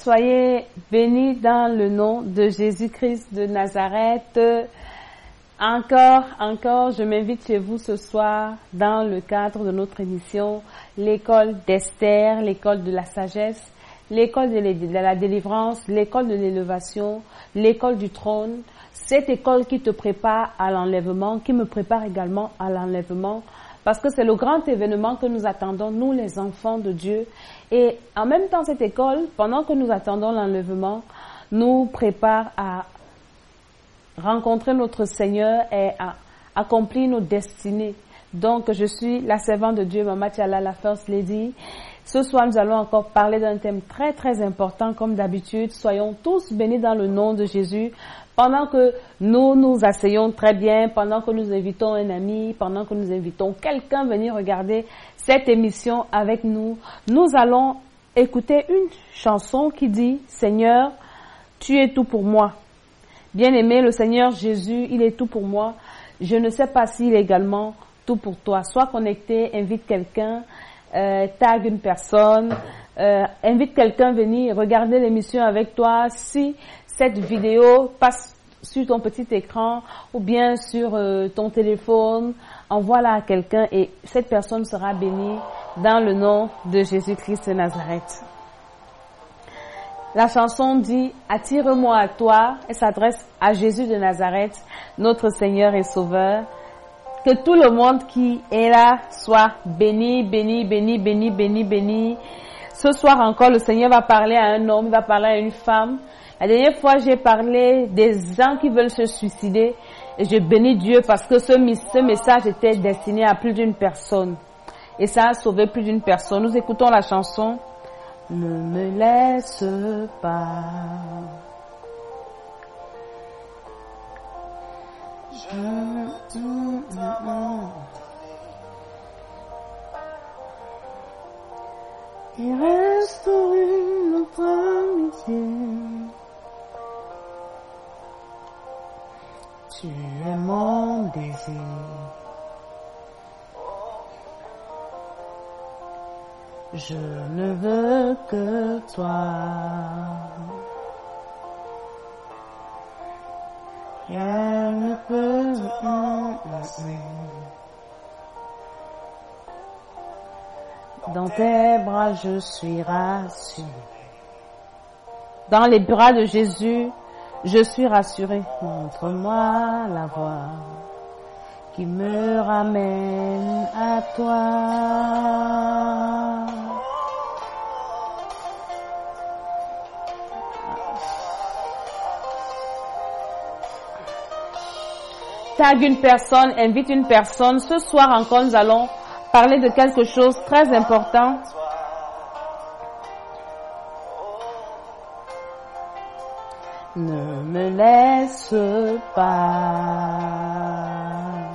Soyez bénis dans le nom de Jésus-Christ de Nazareth. Encore, je m'invite chez vous ce soir dans le cadre de notre émission, l'école d'Esther, l'école de la sagesse, l'école de la délivrance, l'école de l'élévation, l'école du trône. Cette école qui te prépare à l'enlèvement, qui me prépare également à l'enlèvement, parce que c'est le grand événement que nous attendons, nous les enfants de Dieu. Et en même temps, cette école, pendant que nous attendons l'enlèvement, nous prépare à rencontrer notre Seigneur et à accomplir nos destinées. Donc, je suis la servante de Dieu, Mama Tchala, la First Lady. Ce soir, nous allons encore parler d'un thème très, très important, comme d'habitude. Soyons tous bénis dans le nom de Jésus. Pendant que nous nous asseyons très bien, pendant que nous invitons un ami, pendant que nous invitons quelqu'un à venir regarder cette émission avec nous, nous allons écouter une chanson qui dit « Seigneur, tu es tout pour moi ». Bien-aimé, le Seigneur Jésus, il est tout pour moi. Je ne sais pas s'il est également tout pour toi. Sois connecté, invite quelqu'un, tag une personne, invite quelqu'un à venir regarder l'émission avec toi. Si cette vidéo passe sur ton petit écran ou bien sur ton téléphone, envoie-la à quelqu'un et cette personne sera bénie dans le nom de Jésus-Christ de Nazareth. La chanson dit « Attire-moi à toi » et s'adresse à Jésus de Nazareth, notre Seigneur et Sauveur. Que tout le monde qui est là soit béni, béni, béni, béni, béni, béni. Ce soir encore, le Seigneur va parler à un homme, il va parler à une femme. La dernière fois, j'ai parlé des gens qui veulent se suicider et je bénis Dieu parce que ce message était destiné à plus d'une personne. Et ça a sauvé plus d'une personne. Nous écoutons la chanson. Ne me laisse pas. Il reste notre amitié. Tu es mon désir. Je ne veux que toi. Rien ne peut dans tes bras je suis rassuré. Dans les bras de Jésus, je suis rassuré. Montre-moi la voie qui me ramène à toi. Tag une personne, invite une personne. Ce soir encore, nous allons parler de quelque chose de très important. Ne me laisse pas.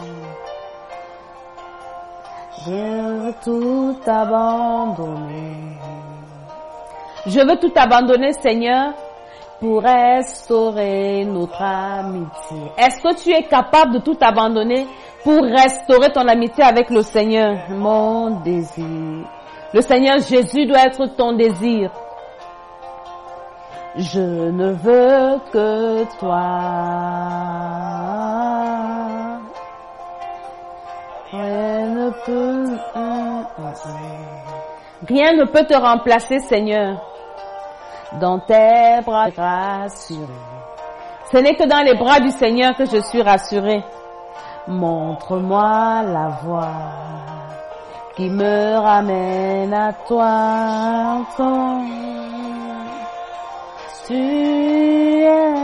Je veux tout abandonner. Je veux tout abandonner, Seigneur, pour restaurer notre amitié. Est-ce que tu es capable de tout abandonner pour restaurer ton amitié avec le Seigneur? Mon désir. Le Seigneur Jésus doit être ton désir. Je ne veux que toi. Rien ne peut te remplacer, Seigneur. Dans tes bras rassuré. Ce n'est que dans les bras du Seigneur que je suis rassuré. Montre-moi la voie qui me ramène à toi. Tu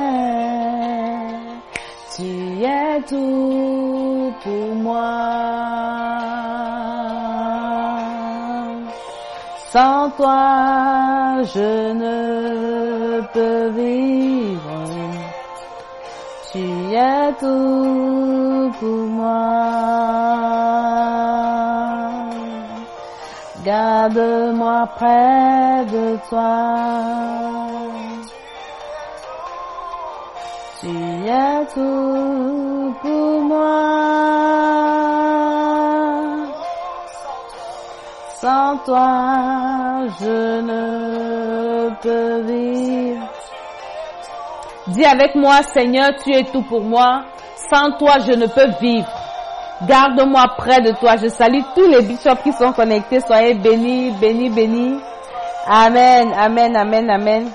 es tout pour moi. Sans toi, je ne peux vivre. Tu es tout pour moi. Garde-moi près de toi. Tu es tout pour moi. Sans toi, je ne peux vivre. Dis avec moi, Seigneur, tu es tout pour moi. Sans toi, je ne peux vivre. Garde-moi près de toi. Je salue tous les bishops qui sont connectés. Soyez bénis, bénis, bénis. Amen, amen, amen, amen.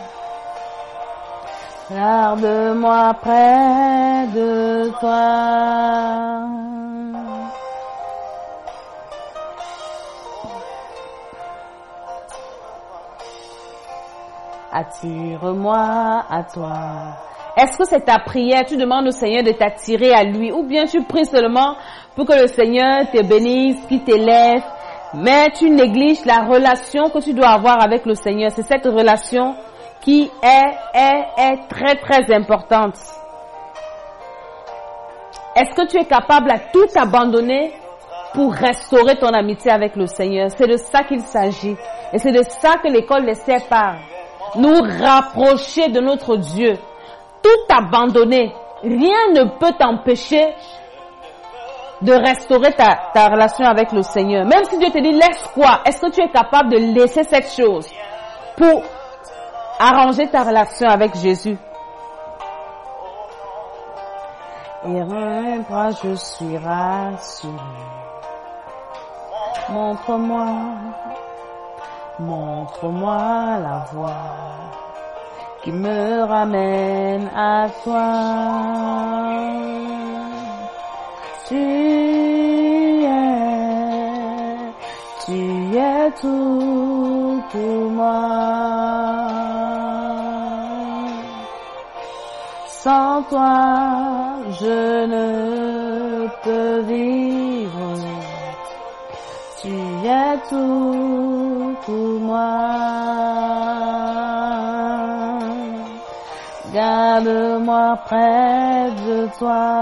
Garde-moi près de toi. Attire-moi à toi. Est-ce que c'est ta prière? Tu demandes au Seigneur de t'attirer à lui, ou bien tu pries seulement pour que le Seigneur te bénisse, qu'il t'élève, mais tu négliges la relation que tu dois avoir avec le Seigneur. C'est cette relation qui est très très importante. Est-ce que tu es capable à tout abandonner pour restaurer ton amitié avec le Seigneur? C'est de ça qu'il s'agit. Et c'est de ça que l'école d'Esther parle. Nous rapprocher de notre Dieu. Tout abandonner. Rien ne peut t'empêcher de restaurer ta relation avec le Seigneur. Même si Dieu te dit laisse quoi, est-ce que tu es capable de laisser cette chose pour arranger ta relation avec Jésus? Et un bras, je suis rassuré. Montre-moi la voie qui me ramène à toi. Tu es tout pour moi. Sans toi, je ne peux vivre. Tu es tout pour moi. Garde-moi près de toi.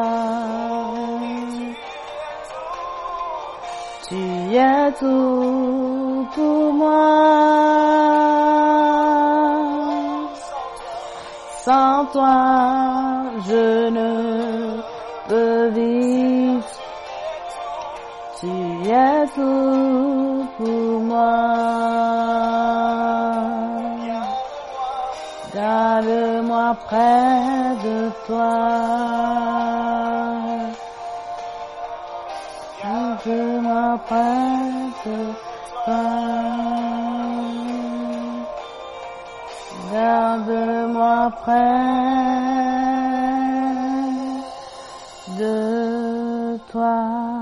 Tu es tout pour moi. Sans toi, je ne peux vivre. Tu es tout pour moi. Garde-moi près de toi. Garde-moi près de toi. Garde-moi près de toi.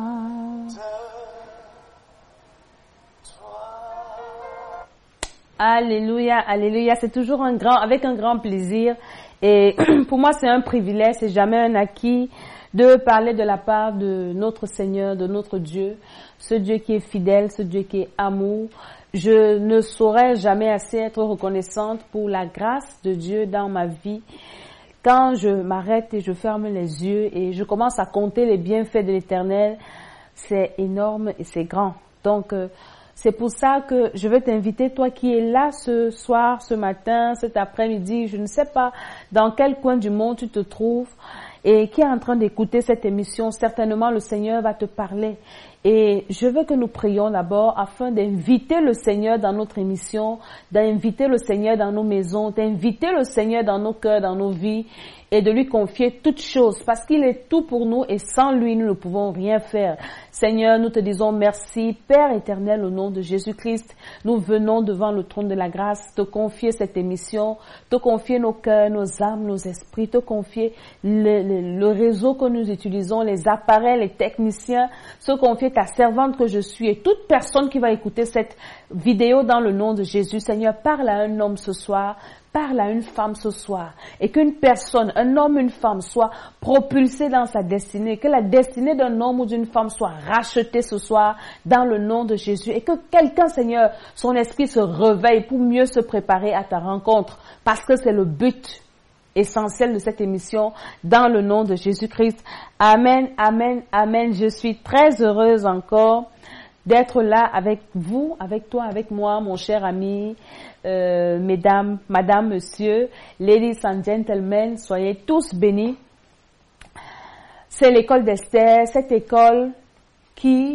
Alléluia, alléluia. C'est toujours avec un grand plaisir. Et pour moi, c'est un privilège, c'est jamais un acquis de parler de la part de notre Seigneur, de notre Dieu, ce Dieu qui est fidèle, ce Dieu qui est amour. Je ne saurais jamais assez être reconnaissante pour la grâce de Dieu dans ma vie. Quand je m'arrête et je ferme les yeux et je commence à compter les bienfaits de l'Éternel, c'est énorme et c'est grand. Donc, c'est pour ça que je veux t'inviter, toi qui es là ce soir, ce matin, cet après-midi, je ne sais pas dans quel coin du monde tu te trouves et qui est en train d'écouter cette émission. Certainement, le Seigneur va te parler. Et je veux que nous prions d'abord afin d'inviter le Seigneur dans notre émission, d'inviter le Seigneur dans nos maisons, d'inviter le Seigneur dans nos cœurs, dans nos vies et de lui confier toutes choses parce qu'il est tout pour nous et sans lui, nous ne pouvons rien faire. Seigneur, nous te disons merci. Père éternel, au nom de Jésus-Christ, nous venons devant le trône de la grâce te confier cette émission, te confier nos cœurs, nos âmes, nos esprits, te confier le réseau que nous utilisons, les appareils, les techniciens, te confier ta servante que je suis et toute personne qui va écouter cette vidéo dans le nom de Jésus. Seigneur, parle à un homme ce soir, parle à une femme ce soir et qu'une personne, un homme, une femme soit propulsée dans sa destinée, que la destinée d'un homme ou d'une femme soit rachetée ce soir dans le nom de Jésus et que quelqu'un, Seigneur, son esprit se réveille pour mieux se préparer à ta rencontre parce que c'est le but essentiel de cette émission dans le nom de Jésus-Christ. Amen, amen, amen. Je suis très heureuse encore d'être là avec vous, avec toi, avec moi, mon cher ami, mesdames, madame, monsieur, ladies and gentlemen, soyez tous bénis. C'est l'école d'Esther, cette école qui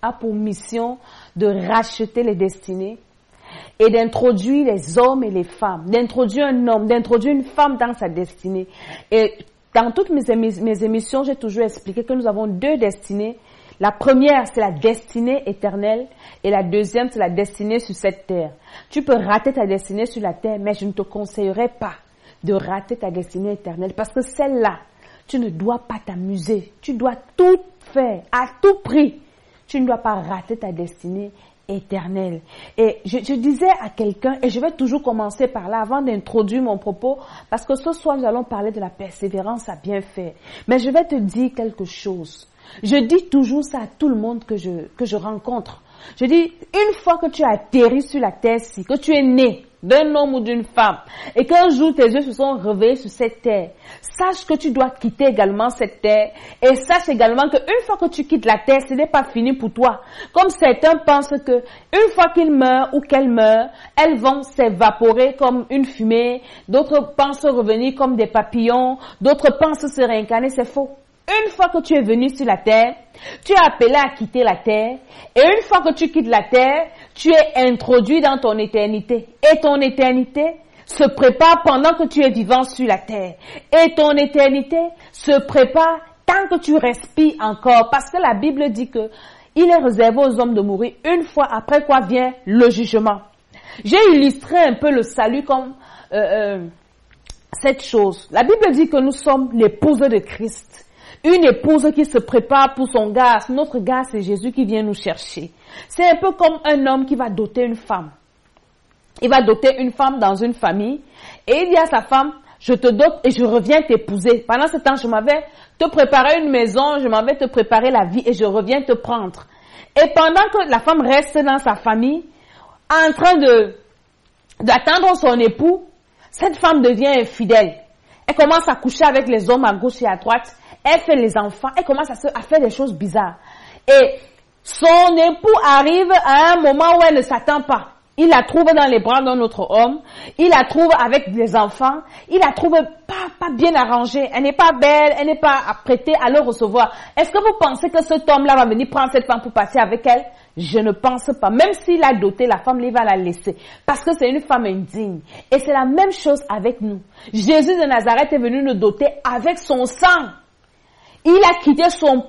a pour mission de racheter les destinées et d'introduire les hommes et les femmes, d'introduire un homme, d'introduire une femme dans sa destinée. Et dans toutes mes émissions, j'ai toujours expliqué que nous avons 2 destinées. La première, c'est la destinée éternelle et la deuxième, c'est la destinée sur cette terre. Tu peux rater ta destinée sur la terre, mais je ne te conseillerais pas de rater ta destinée éternelle parce que celle-là, tu ne dois pas t'amuser. Tu dois tout faire à tout prix. Tu ne dois pas rater ta destinée éternelle. Et je disais à quelqu'un, et je vais toujours commencer par là avant d'introduire mon propos, parce que ce soir nous allons parler de la persévérance à bien faire. Mais je vais te dire quelque chose. Je dis toujours ça à tout le monde que je rencontre. Je dis, une fois que tu as atterri sur la terre-ci, que tu es né d'un homme ou d'une femme, et qu'un jour tes yeux se sont réveillés sur cette terre, sache que tu dois quitter également cette terre, et sache également qu'une fois que tu quittes la terre, ce n'est pas fini pour toi. Comme certains pensent que une fois qu'ils meurent ou qu'elles meurent, elles vont s'évaporer comme une fumée, d'autres pensent revenir comme des papillons, d'autres pensent se réincarner, c'est faux. Une fois que tu es venu sur la terre, tu es appelé à quitter la terre. Et une fois que tu quittes la terre, tu es introduit dans ton éternité. Et ton éternité se prépare pendant que tu es vivant sur la terre. Et ton éternité se prépare tant que tu respires encore. Parce que la Bible dit que il est réservé aux hommes de mourir une fois, après quoi vient le jugement. J'ai illustré un peu le salut comme cette chose. La Bible dit que nous sommes l'épouse de Christ. Une épouse qui se prépare pour son gars. Notre gars, c'est Jésus qui vient nous chercher. C'est un peu comme un homme qui va doter une femme. Il va doter une femme dans une famille. Et il dit à sa femme, je te dote et je reviens t'épouser. Pendant ce temps, je m'en vais te préparer une maison, je m'en vais te préparer la vie et je reviens te prendre. Et pendant que la femme reste dans sa famille, en train d'attendre son époux, cette femme devient infidèle. Elle commence à coucher avec les hommes à gauche et à droite. Elle fait les enfants, elle commence à faire des choses bizarres. Et son époux arrive à un moment où elle ne s'attend pas. Il la trouve dans les bras d'un autre homme. Il la trouve avec les enfants. Il la trouve pas bien arrangée. Elle n'est pas belle, elle n'est pas apprêtée à le recevoir. Est-ce que vous pensez que cet homme-là va venir prendre cette femme pour passer avec elle? Je ne pense pas. Même s'il a doté la femme, il va la laisser. Parce que c'est une femme indigne. Et c'est la même chose avec nous. Jésus de Nazareth est venu nous doter avec son sang. Il a quitté son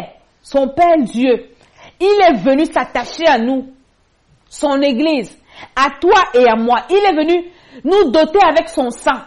Père Dieu. Il est venu s'attacher à nous, son Église, à toi et à moi. Il est venu nous doter avec son sang.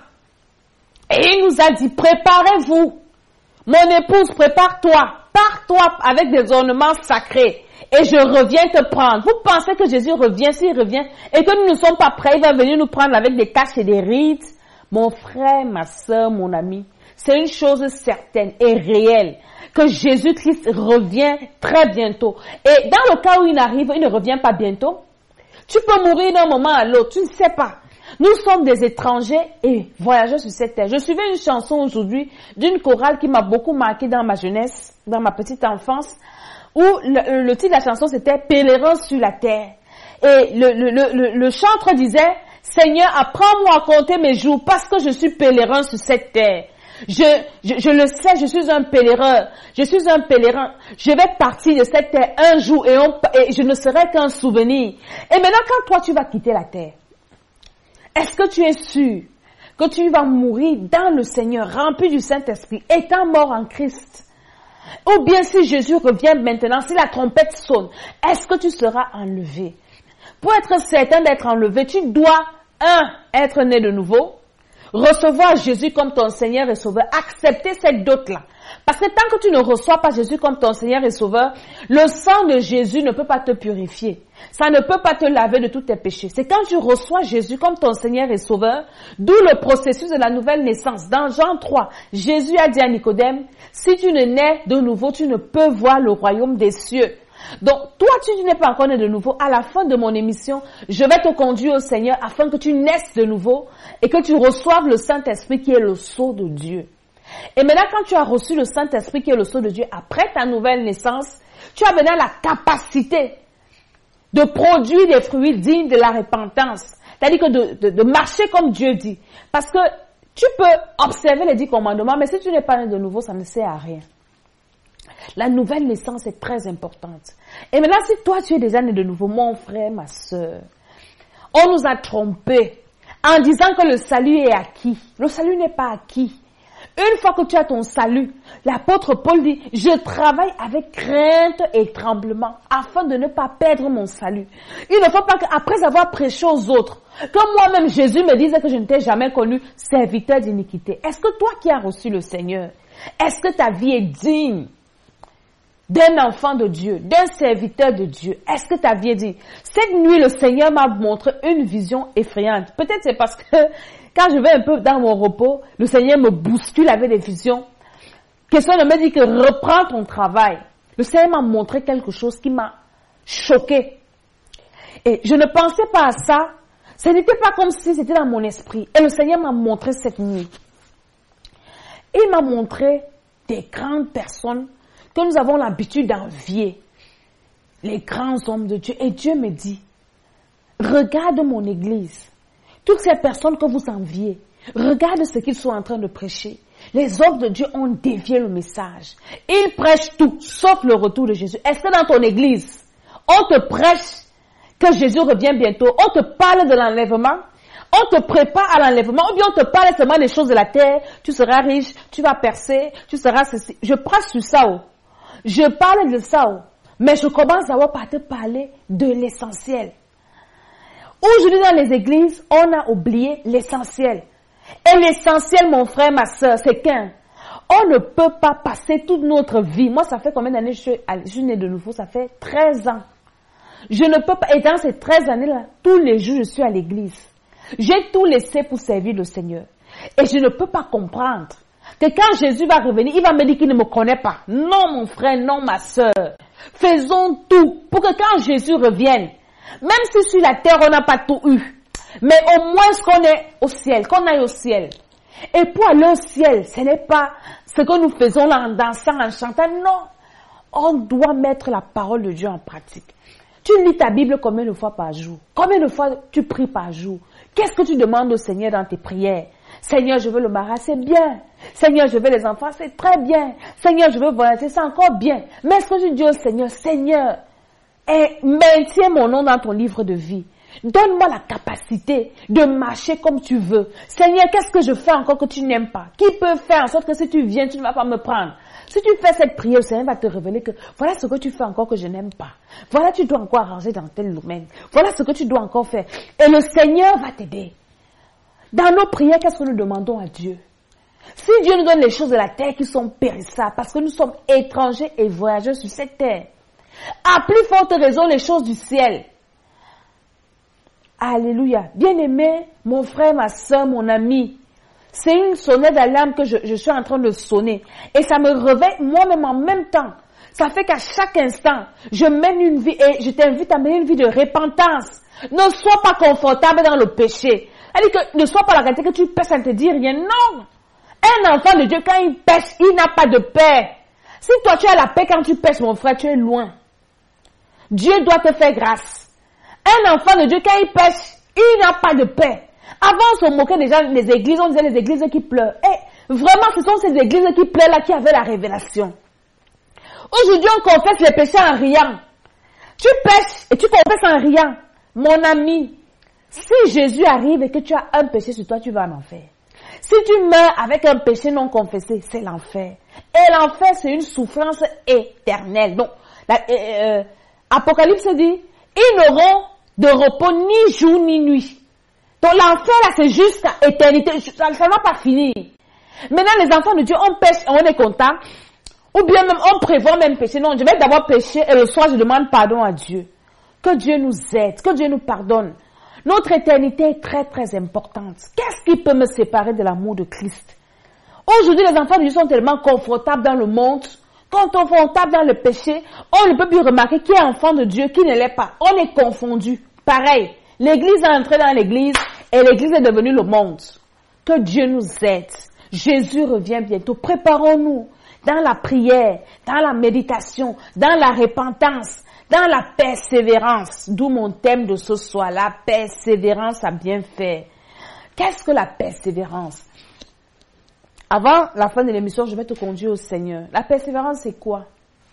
Et il nous a dit, préparez-vous. Mon épouse, prépare-toi. Pars-toi avec des ornements sacrés. Et je reviens te prendre. Vous pensez que Jésus revient, s'il revient, et que nous ne sommes pas prêts, il va venir nous prendre avec des caches et des rides? Mon frère, ma soeur, mon ami, c'est une chose certaine et réelle que Jésus-Christ revient très bientôt. Et dans le cas où il ne revient pas bientôt, tu peux mourir d'un moment à l'autre, tu ne sais pas. Nous sommes des étrangers et voyageurs sur cette terre. Je suivais une chanson aujourd'hui d'une chorale qui m'a beaucoup marqué dans ma jeunesse, dans ma petite enfance, où le titre de la chanson c'était « Pèlerin sur la terre ». Et le chanteur disait « Seigneur, apprends-moi à compter mes jours parce que je suis pèlerin sur cette terre ». Je le sais, je suis un pèlerin. Je suis un pèlerin. Je vais partir de cette terre un jour et je ne serai qu'un souvenir. Et maintenant, quand toi, tu vas quitter la terre, est-ce que tu es sûr que tu vas mourir dans le Seigneur, rempli du Saint-Esprit, étant mort en Christ? Ou bien si Jésus revient maintenant, si la trompette sonne, est-ce que tu seras enlevé? Pour être certain d'être enlevé, tu dois, être né de nouveau, recevoir Jésus comme ton Seigneur et Sauveur, accepter cette dot-là. Parce que tant que tu ne reçois pas Jésus comme ton Seigneur et Sauveur, le sang de Jésus ne peut pas te purifier. Ça ne peut pas te laver de tous tes péchés. C'est quand tu reçois Jésus comme ton Seigneur et Sauveur, d'où le processus de la nouvelle naissance. Dans Jean 3, Jésus a dit à Nicodème, si tu ne nais de nouveau, tu ne peux voir le royaume des cieux. Donc, toi, tu n'es pas encore né de nouveau. À la fin de mon émission, je vais te conduire au Seigneur afin que tu naisses de nouveau et que tu reçoives le Saint-Esprit qui est le sceau de Dieu. Et maintenant, quand tu as reçu le Saint-Esprit qui est le sceau de Dieu, après ta nouvelle naissance, tu as maintenant la capacité de produire des fruits dignes de la repentance. C'est-à-dire que de marcher comme Dieu dit. Parce que tu peux observer les 10 commandements, mais si tu n'es pas né de nouveau, ça ne sert à rien. La nouvelle naissance est très importante. Et maintenant, si toi, tu es déjà né de nouveau, mon frère, ma soeur, on nous a trompés en disant que le salut est acquis. Le salut n'est pas acquis. Une fois que tu as ton salut, l'apôtre Paul dit, je travaille avec crainte et tremblement afin de ne pas perdre mon salut. Il ne faut pas qu'après avoir prêché aux autres, que moi-même Jésus me dise que je ne t'ai jamais connu serviteur d'iniquité. Est-ce que toi qui as reçu le Seigneur, est-ce que ta vie est digne d'un enfant de Dieu, d'un serviteur de Dieu? Est-ce que ta vie est digne? Cette nuit, le Seigneur m'a montré une vision effrayante. Peut-être c'est parce que quand je vais un peu dans mon repos, le Seigneur me bouscule avec des visions. Question de me dire que reprends ton travail. Le Seigneur m'a montré quelque chose qui m'a choqué. Et je ne pensais pas à ça. Ce n'était pas comme si c'était dans mon esprit. Et le Seigneur m'a montré cette nuit. Il m'a montré des grandes personnes que nous avons l'habitude d'envier. Les grands hommes de Dieu. Et Dieu me dit, regarde mon église. Toutes ces personnes que vous enviez, regarde ce qu'ils sont en train de prêcher. Les hommes de Dieu ont dévié le message. Ils prêchent tout, sauf le retour de Jésus. Est-ce que dans ton église, on te prêche que Jésus revient bientôt? On te parle de l'enlèvement? On te prépare à l'enlèvement? Ou bien on te parle seulement des choses de la terre? Tu seras riche, tu vas percer, tu seras ceci. Je prêche sur ça. Je parle de ça. Mais je commence d'abord par te parler de l'essentiel. Aujourd'hui, dans les églises, on a oublié l'essentiel. Et l'essentiel, mon frère, ma soeur, c'est qu'on ne peut pas passer toute notre vie. Moi, ça fait combien d'années je suis née de nouveau? Ça fait 13 ans. Je ne peux pas, et dans ces 13 années-là, tous les jours, je suis à l'église. J'ai tout laissé pour servir le Seigneur. Et je ne peux pas comprendre que quand Jésus va revenir, il va me dire qu'il ne me connaît pas. Non, mon frère, non, ma soeur. Faisons tout pour que quand Jésus revienne, même si sur la terre, on n'a pas tout eu, mais au moins qu'on est au ciel, qu'on aille au ciel. Et pour aller au ciel, ce n'est pas ce que nous faisons là en dansant, en chantant. Non, on doit mettre la parole de Dieu en pratique. Tu lis ta Bible combien de fois par jour? Combien de fois tu pries par jour? Qu'est-ce que tu demandes au Seigneur dans tes prières? Seigneur, je veux le mari, c'est bien. Seigneur, je veux les enfants, c'est très bien. Seigneur, je veux voyager, c'est encore bien. Mais est-ce que tu dis au Seigneur, Seigneur, et maintiens mon nom dans ton livre de vie. Donne-moi la capacité de marcher comme tu veux. Seigneur, qu'est-ce que je fais encore que tu n'aimes pas? Qui peut faire en sorte que si tu viens, tu ne vas pas me prendre? Si tu fais cette prière, le Seigneur va te révéler que voilà ce que tu fais encore que je n'aime pas. Voilà, tu dois encore arranger dans tel domaine. Voilà ce que tu dois encore faire. Et le Seigneur va t'aider. Dans nos prières, qu'est-ce que nous demandons à Dieu? Si Dieu nous donne les choses de la terre qui sont périssables, parce que nous sommes étrangers et voyageurs sur cette terre, à plus forte raison, les choses du ciel. Alléluia. Bien-aimé, mon frère, ma soeur, mon ami, c'est une sonnette d'alarme que je suis en train de sonner. Et ça me réveille moi-même en même temps. Ça fait qu'à chaque instant, je mène une vie et je t'invite à mener une vie de repentance. Ne sois pas confortable dans le péché. C'est-à-dire que ne sois pas la qualité que tu pêches sans te dire rien. Non. Un enfant de Dieu, quand il pêche, il n'a pas de paix. Si toi tu as la paix quand tu pêches, mon frère, tu es loin. Dieu doit te faire grâce. Un enfant de Dieu, quand il pêche, il n'a pas de paix. Avant, on se moquait déjà des églises, on disait les églises qui pleurent. Et vraiment, ce sont ces églises qui pleurent là qui avaient la révélation. Aujourd'hui, on confesse les péchés en riant. Tu pêches et tu confesses en riant. Mon ami, si Jésus arrive et que tu as un péché sur toi, tu vas en enfer. Si tu meurs avec un péché non confessé, c'est l'enfer. Et l'enfer, c'est une souffrance éternelle. Donc, Apocalypse dit, ils n'auront de repos ni jour ni nuit. Donc l'enfer là, c'est juste éternité. Ça ne va pas finir. Maintenant, les enfants de Dieu, on pêche et on est content. Ou bien même, on prévoit même pécher. Non, je vais d'abord pécher et le soir, je demande pardon à Dieu. Que Dieu nous aide, que Dieu nous pardonne. Notre éternité est très très importante. Qu'est-ce qui peut me séparer de l'amour de Christ? Aujourd'hui, les enfants de Dieu sont tellement confortables dans le monde, confortables dans le péché, on ne peut plus remarquer qui est enfant de Dieu, qui ne l'est pas. On est confondu. Pareil, l'église est entrée dans l'église et l'église est devenue le monde. Que Dieu nous aide. Jésus revient bientôt. Préparons-nous dans la prière, dans la méditation, dans la repentance, dans la persévérance. D'où mon thème de ce soir, la persévérance à bien faire. Qu'est-ce que la persévérance? Avant la fin de l'émission, je vais te conduire au Seigneur. La persévérance, c'est quoi?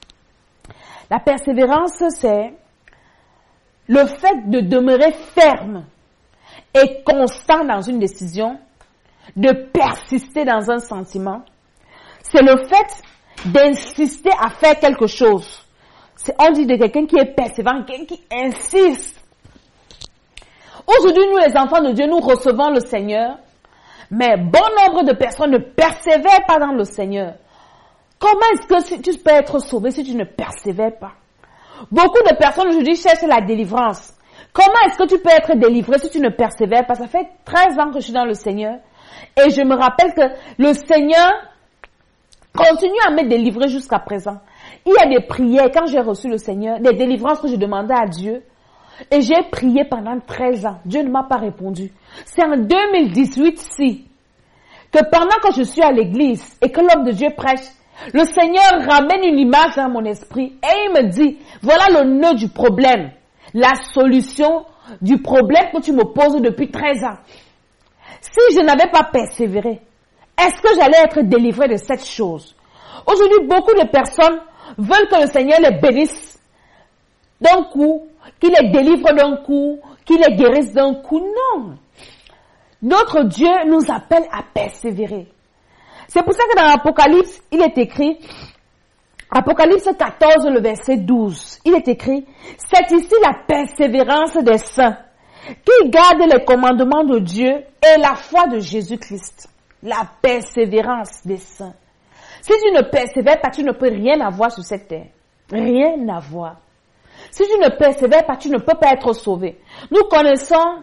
La persévérance, c'est le fait de demeurer ferme et constant dans une décision, de persister dans un sentiment. C'est le fait d'insister à faire quelque chose. On dit de quelqu'un qui est persévérant, quelqu'un qui insiste. Aujourd'hui, nous les enfants de Dieu, nous recevons le Seigneur, mais bon nombre de personnes ne persévèrent pas dans le Seigneur. Comment est-ce que tu peux être sauvé si tu ne persévères pas? Beaucoup de personnes aujourd'hui cherchent la délivrance. Comment est-ce que tu peux être délivré si tu ne persévères pas? Ça fait 13 ans que je suis dans le Seigneur et je me rappelle que le Seigneur continue à me délivrer jusqu'à présent. Il y a des prières, quand j'ai reçu le Seigneur, des délivrances que je demandais à Dieu et j'ai prié pendant 13 ans. Dieu ne m'a pas répondu. C'est en 2018-ci que pendant que je suis à l'église et que l'homme de Dieu prêche, le Seigneur ramène une image dans mon esprit et il me dit, voilà le nœud du problème, la solution du problème que tu me poses depuis 13 ans. Si je n'avais pas persévéré, est-ce que j'allais être délivré de cette chose? Aujourd'hui, beaucoup de personnes veulent que le Seigneur les bénisse d'un coup, qu'il les délivre d'un coup, qu'il les guérisse d'un coup. Non. Notre Dieu nous appelle à persévérer. C'est pour ça que dans l'Apocalypse, il est écrit, Apocalypse 14, le verset 12, il est écrit, c'est ici la persévérance des saints, qui gardent les commandements de Dieu et la foi de Jésus-Christ. La persévérance des saints. Si tu ne persévères pas, tu ne peux rien avoir sur cette terre. Rien à voir. Si tu ne persévères pas, tu ne peux pas être sauvé. Nous connaissons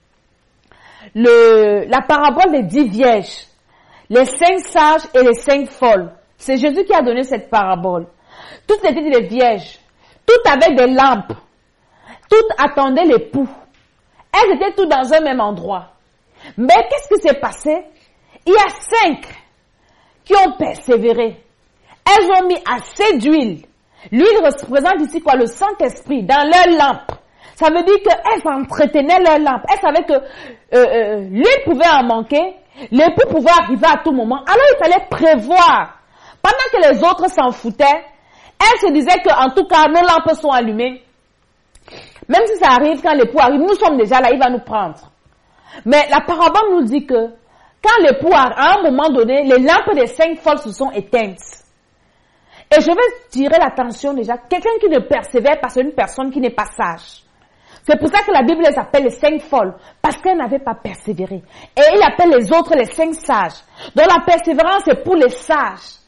la parabole des 10 vierges, les 5 sages et les 5 folles. C'est Jésus qui a donné cette parabole. Toutes étaient des vierges. Toutes avaient des lampes. Toutes attendaient l'époux. Elles étaient toutes dans un même endroit. Mais qu'est-ce qui s'est passé? Il y a 5 qui ont persévéré. Elles ont mis assez d'huile. L'huile représente ici quoi? Le Saint-Esprit dans leur lampe. Ça veut dire qu'elles entretenaient leur lampe. Elles savaient que l'huile pouvait en manquer. L'époux pouvait arriver à tout moment. Alors il fallait prévoir. Pendant que les autres s'en foutaient, elles se disaient qu'en tout cas, nos lampes sont allumées. Même si ça arrive, quand l'époux arrive, nous sommes déjà là, il va nous prendre. Mais la parabole nous dit que quand l'époux arrive, à un moment donné, les lampes des 5 folles se sont éteintes. Et je vais tirer l'attention déjà. Quelqu'un qui ne persévère pas, c'est une personne qui n'est pas sage. C'est pour ça que la Bible les appelle les 5 folles, parce qu'elles n'avaient pas persévéré. Et il appelle les autres les 5 sages. Donc la persévérance est pour les sages.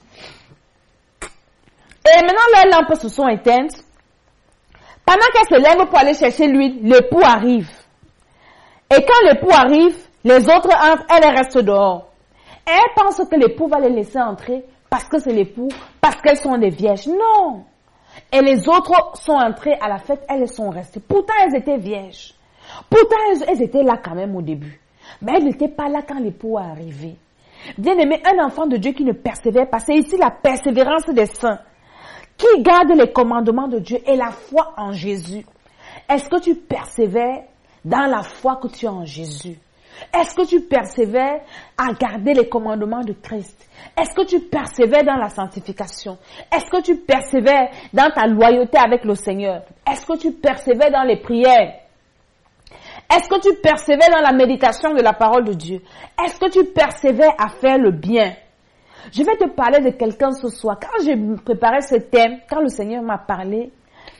Et maintenant leurs lampes se sont éteintes. Pendant qu'elles se lèvent pour aller chercher l'huile, l'époux arrive. Et quand l'époux arrive, les autres entrent, elles restent dehors. Et elles pensent que l'époux va les laisser entrer parce que c'est l'époux, parce qu'elles sont des vierges. Non. Et les autres sont entrées à la fête, elles sont restées. Pourtant, elles étaient vierges. Pourtant, elles étaient là quand même au début. Mais elles n'étaient pas là quand l'époux est arrivé. Bien-aimé, un enfant de Dieu qui ne persévère pas, c'est ici la persévérance des saints, qui garde les commandements de Dieu et la foi en Jésus. Est-ce que tu persévères dans la foi que tu as en Jésus? Est-ce que tu persévères à garder les commandements de Christ? Est-ce que tu persévères dans la sanctification? Est-ce que tu persévères dans ta loyauté avec le Seigneur? Est-ce que tu persévères dans les prières? Est-ce que tu persévères dans la méditation de la parole de Dieu? Est-ce que tu persévères à faire le bien? Je vais te parler de quelqu'un ce soir. Quand j'ai préparé ce thème, quand le Seigneur m'a parlé,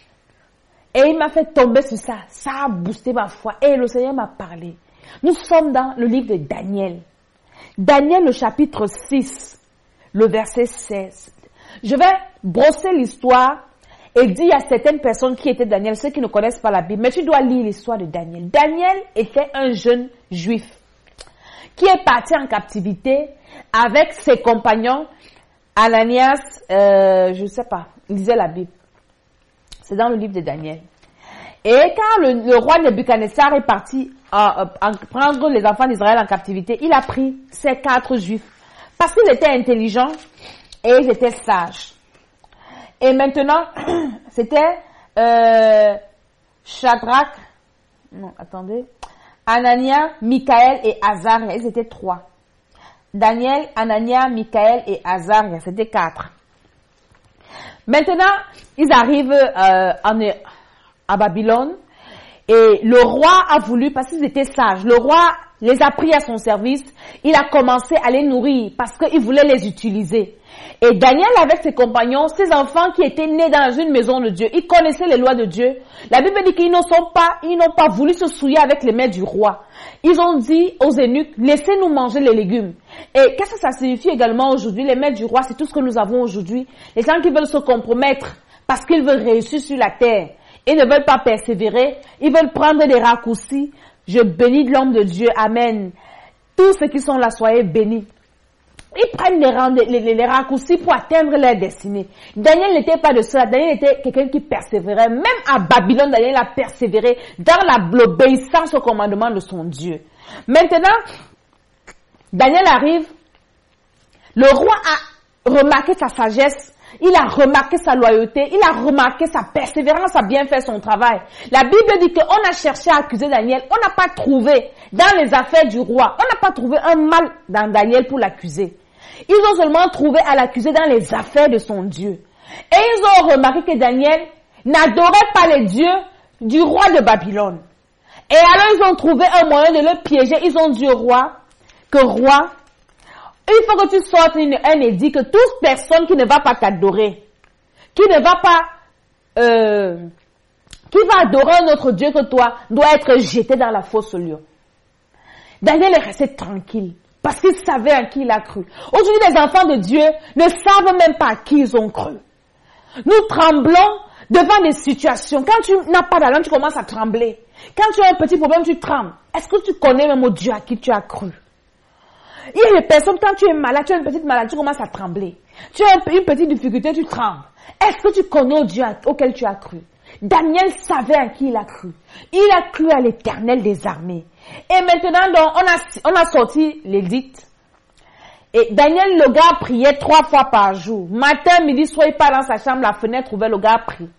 et il m'a fait tomber sur ça, ça a boosté ma foi. Et le Seigneur m'a parlé. Nous sommes dans le livre de Daniel. Daniel, le chapitre 6, le verset 16. Je vais brosser l'histoire et dire à certaines personnes qui étaient Daniel, ceux qui ne connaissent pas la Bible, mais tu dois lire l'histoire de Daniel. Daniel était un jeune juif qui est parti en captivité avec ses compagnons, Ananias, je ne sais pas, il lisait la Bible. C'est dans le livre de Daniel. Et quand le roi Nebuchadnezzar est parti prendre les enfants d'Israël en captivité, il a pris ces 4 juifs. Parce qu'ils étaient intelligents et ils étaient sages. Et maintenant, c'était Shadrach, non, attendez, Anania, Michaël et Azaria, ils étaient 3. Daniel, Anania, Michaël et Azaria, c'était 4. Maintenant, ils arrivent à Babylone et le roi a voulu, parce qu'ils étaient sages, le roi les a pris à son service, il a commencé à les nourrir parce qu'il voulait les utiliser. Et Daniel avec ses compagnons, ses enfants qui étaient nés dans une maison de Dieu, ils connaissaient les lois de Dieu. La Bible dit qu'ils n'ont pas voulu se souiller avec les mets du roi. Ils ont dit aux eunuques, laissez-nous manger les légumes. Et qu'est-ce que ça signifie également aujourd'hui? Les mets du roi, c'est tout ce que nous avons aujourd'hui. Les gens qui veulent se compromettre parce qu'ils veulent réussir sur la terre. Ils ne veulent pas persévérer. Ils veulent prendre des raccourcis. Je bénis l'homme de Dieu. Amen. Tous ceux qui sont là, soyez bénis. Ils prennent les raccourcis pour atteindre leur destinée. Daniel n'était pas de cela. Daniel était quelqu'un qui persévérait. Même à Babylone, Daniel a persévéré dans l'obéissance au commandement de son Dieu. Maintenant, Daniel arrive. Le roi a remarqué sa sagesse. Il a remarqué sa loyauté, il a remarqué sa persévérance à bien faire son travail. La Bible dit qu'on a cherché à accuser Daniel, on n'a pas trouvé dans les affaires du roi, on n'a pas trouvé un mal dans Daniel pour l'accuser. Ils ont seulement trouvé à l'accuser dans les affaires de son Dieu. Et ils ont remarqué que Daniel n'adorait pas les dieux du roi de Babylone. Et alors ils ont trouvé un moyen de le piéger. Ils ont dit au roi, il faut que tu sortes un édit que toute personne qui ne va pas t'adorer, qui va adorer un autre Dieu que toi, doit être jeté dans la fosse au lion. Daniel est resté tranquille parce qu'il savait à qui il a cru. Aujourd'hui, les enfants de Dieu ne savent même pas à qui ils ont cru. Nous tremblons devant des situations. Quand tu n'as pas d'argent, tu commences à trembler. Quand tu as un petit problème, tu trembles. Est-ce que tu connais même au Dieu à qui tu as cru? Il y a des personnes, quand tu es malade, tu as une petite maladie, tu commences à trembler. Tu as une petite difficulté, tu trembles. Est-ce que tu connais au Dieu auquel tu as cru? Daniel savait à qui il a cru. Il a cru à l'Éternel des armées. Et maintenant, donc, on a sorti l'édit. Et Daniel, le gars, priait 3 fois par jour. Matin, midi, soir, il part dans sa chambre, la fenêtre ouverte, le gars prie.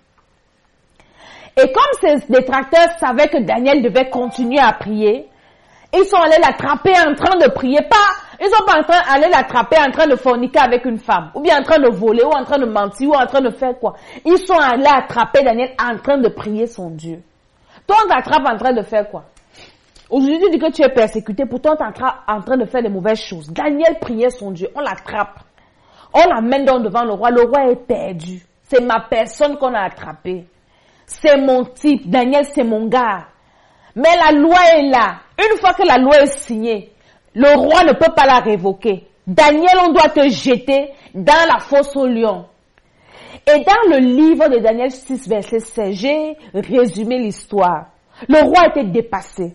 Et comme ces détracteurs savaient que Daniel devait continuer à prier, ils sont allés l'attraper en train de prier. Ils sont pas allés l'attraper en train de forniquer avec une femme, ou bien en train de voler, ou en train de mentir, ou en train de faire quoi. Ils sont allés attraper Daniel en train de prier son Dieu. Toi, on t'attrape en train de faire quoi? Aujourd'hui, tu dis que tu es persécuté, pourtant tu es en train de faire de mauvaises choses. Daniel priait son Dieu, on l'attrape. On l'amène donc devant le roi est perdu. C'est ma personne qu'on a attrapée. C'est mon type, Daniel c'est mon gars. Mais la loi est là. Une fois que la loi est signée, le roi ne peut pas la révoquer. Daniel, on doit te jeter dans la fosse au lion. Et dans le livre de Daniel 6, verset 16, j'ai résumé l'histoire. Le roi était dépassé.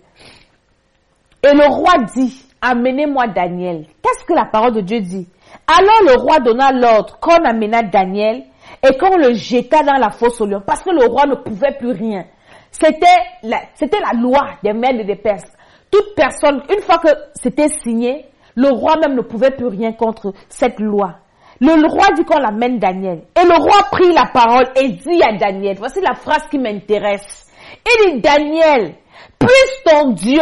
Et le roi dit, amenez-moi Daniel. Qu'est-ce que la parole de Dieu dit? Alors le roi donna l'ordre qu'on amena Daniel et qu'on le jeta dans la fosse au lion. Parce que le roi ne pouvait plus rien. C'était la loi des Mèdes et des Perses. Toute personne, une fois que c'était signé, le roi même ne pouvait plus rien contre cette loi. Le roi dit qu'on l'amène Daniel. Et le roi prit la parole et dit à Daniel, voici la phrase qui m'intéresse. Il dit, Daniel, puisse ton Dieu,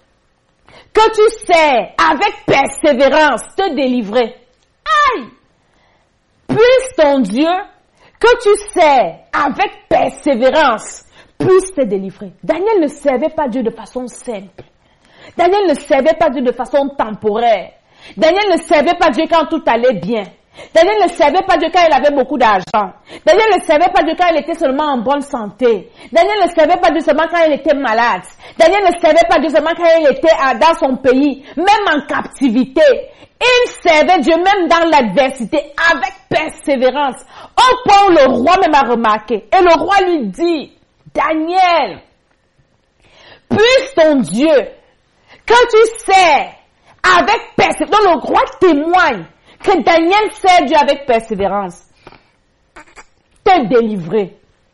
que tu sais, avec persévérance, te délivrer. Aïe! Puisse ton Dieu, que tu sais, avec persévérance, puisse te délivrer. Daniel ne servait pas Dieu de façon simple. Daniel ne servait pas Dieu de façon temporaire. Daniel ne servait pas Dieu quand tout allait bien. Daniel ne servait pas Dieu quand il avait beaucoup d'argent. Daniel ne servait pas Dieu quand il était seulement en bonne santé. Daniel ne servait pas Dieu seulement quand il était malade. Daniel ne servait pas Dieu seulement quand il était dans son pays, même en captivité. Il servait Dieu même dans l'adversité avec persévérance. Au point où le roi même a remarqué. Et le roi lui dit, Daniel, puisse ton Dieu, que tu sais, avec persévérance, donc le roi témoigne que Daniel sert Dieu avec persévérance, te délivrer.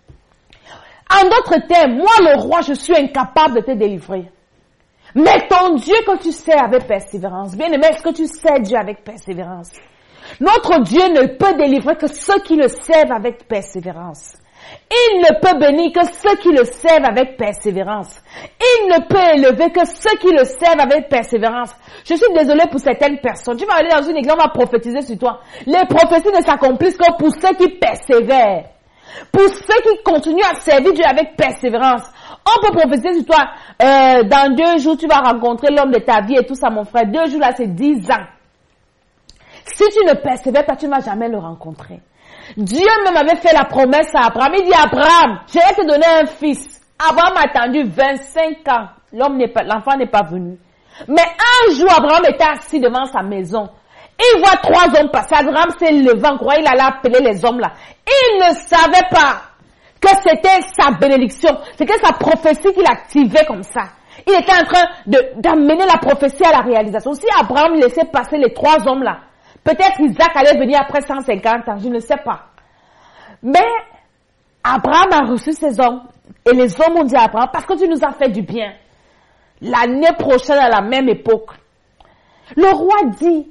En d'autres termes, moi le roi, je suis incapable de te délivrer. Mais ton Dieu que tu sers avec persévérance, bien aimé, est-ce que tu sers Dieu avec persévérance? Notre Dieu ne peut délivrer que ceux qui le servent avec persévérance. Il ne peut bénir que ceux qui le servent avec persévérance. Il ne peut élever que ceux qui le servent avec persévérance. Je suis désolée pour certaines personnes. Tu vas aller dans une église, on va prophétiser sur toi. Les prophéties ne s'accomplissent que pour ceux qui persévèrent. Pour ceux qui continuent à servir Dieu avec persévérance. On peut prophétiser sur toi. Dans 2 jours, tu vas rencontrer l'homme de ta vie et tout ça, mon frère. 2 jours là, c'est 10 ans. Si tu ne persévères pas, tu ne vas jamais le rencontrer. Dieu même avait fait la promesse à Abraham. Il dit, Abraham, je vais te donner un fils. Abraham a attendu 25 ans. L'enfant n'est pas venu. Mais un jour, Abraham était assis devant sa maison. Il voit 3 hommes passer. Abraham s'est levé en croyant, il allait appeler les hommes là. Il ne savait pas que c'était sa bénédiction. C'était sa prophétie qu'il activait comme ça. Il était en train d'amener la prophétie à la réalisation. Si Abraham laissait passer les 3 hommes là, peut-être qu'Isaac allait venir après 150 ans, je ne sais pas. Mais Abraham a reçu ces hommes. Et les hommes ont dit à Abraham, parce que tu nous as fait du bien. L'année prochaine, à la même époque, le roi dit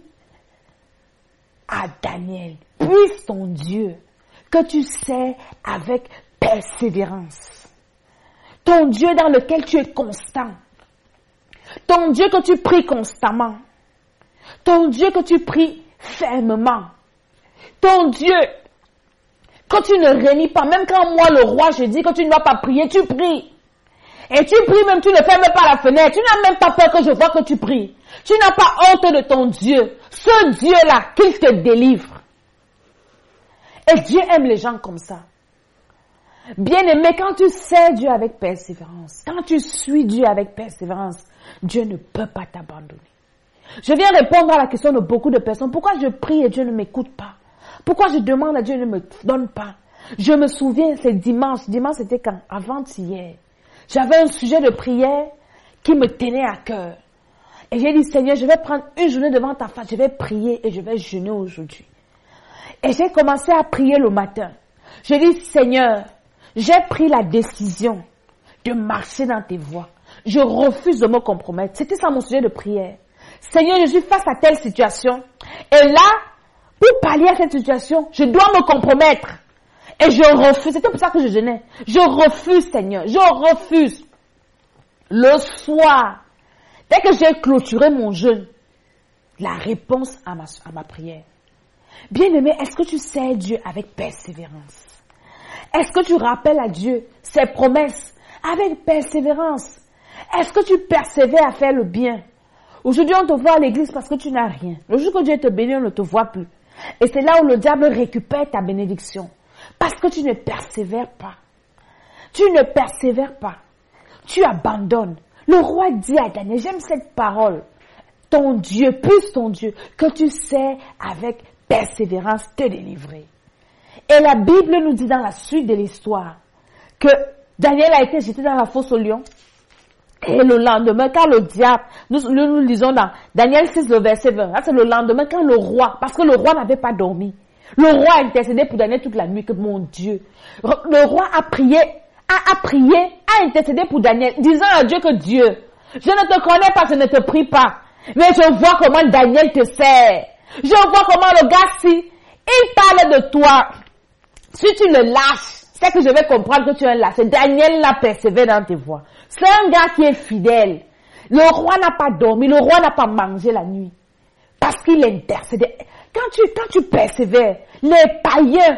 à Daniel, puisse ton Dieu que tu sais avec persévérance. Ton Dieu dans lequel tu es constant. Ton Dieu que tu pries constamment. Ton Dieu que tu pries fermement. Ton Dieu que tu ne réunis pas. Même quand moi, le roi, je dis que tu ne dois pas prier, tu pries. Et tu pries même, tu ne fermes pas la fenêtre. Tu n'as même pas peur que je vois que tu pries. Tu n'as pas honte de ton Dieu. Ce Dieu-là, qu'il te délivre. Et Dieu aime les gens comme ça. Bien-aimé, quand tu sais Dieu avec persévérance, quand tu suis Dieu avec persévérance, Dieu ne peut pas t'abandonner. Je viens répondre à la question de beaucoup de personnes. Pourquoi je prie et Dieu ne m'écoute pas? Pourquoi je demande à Dieu et ne me donne pas? Je me souviens, c'est dimanche. Dimanche, c'était quand? Avant-hier. J'avais un sujet de prière qui me tenait à cœur. Et j'ai dit, Seigneur, je vais prendre une journée devant ta face. Je vais prier et je vais jeûner aujourd'hui. Et j'ai commencé à prier le matin. J'ai dit, Seigneur, j'ai pris la décision de marcher dans tes voies. Je refuse de me compromettre. C'était ça mon sujet de prière. Seigneur, je suis face à telle situation. Et là, pour pallier à cette situation, je dois me compromettre. Et je refuse. C'était pour ça que je jeûnais. Je refuse, Seigneur. Je refuse. Le soir, dès que j'ai clôturé mon jeûne, la réponse à ma prière. Bien-aimé, est-ce que tu sais Dieu avec persévérance? Est-ce que tu rappelles à Dieu ses promesses avec persévérance? Est-ce que tu persévères à faire le bien? Aujourd'hui, on te voit à l'église parce que tu n'as rien. Le jour que Dieu te bénit, on ne te voit plus. Et c'est là où le diable récupère ta bénédiction. Parce que tu ne persévères pas. Tu ne persévères pas. Tu abandonnes. Le roi dit à Daniel, j'aime cette parole. Ton Dieu, plus ton Dieu, que tu sais avec persévérance te délivrer. Et la Bible nous dit dans la suite de l'histoire que Daniel a été jeté dans la fosse au lion. Et le lendemain, quand le diable, nous lisons dans Daniel 6, le verset 20, là c'est le lendemain quand le roi, parce que le roi n'avait pas dormi, le roi a intercédé pour Daniel toute la nuit, que mon Dieu, le roi a prié, a intercédé pour Daniel, disant à Dieu que Dieu, je ne te connais pas, je ne te prie pas, mais je vois comment Daniel te sert, je vois comment le gars, si il parle de toi, si tu le lâches, c'est que je vais comprendre que tu es un lâche. Daniel l'a persévéré dans tes voies. C'est un gars qui est fidèle. Le roi n'a pas dormi, le roi n'a pas mangé la nuit. Parce qu'il intercédait. Quand tu persévères, les païens,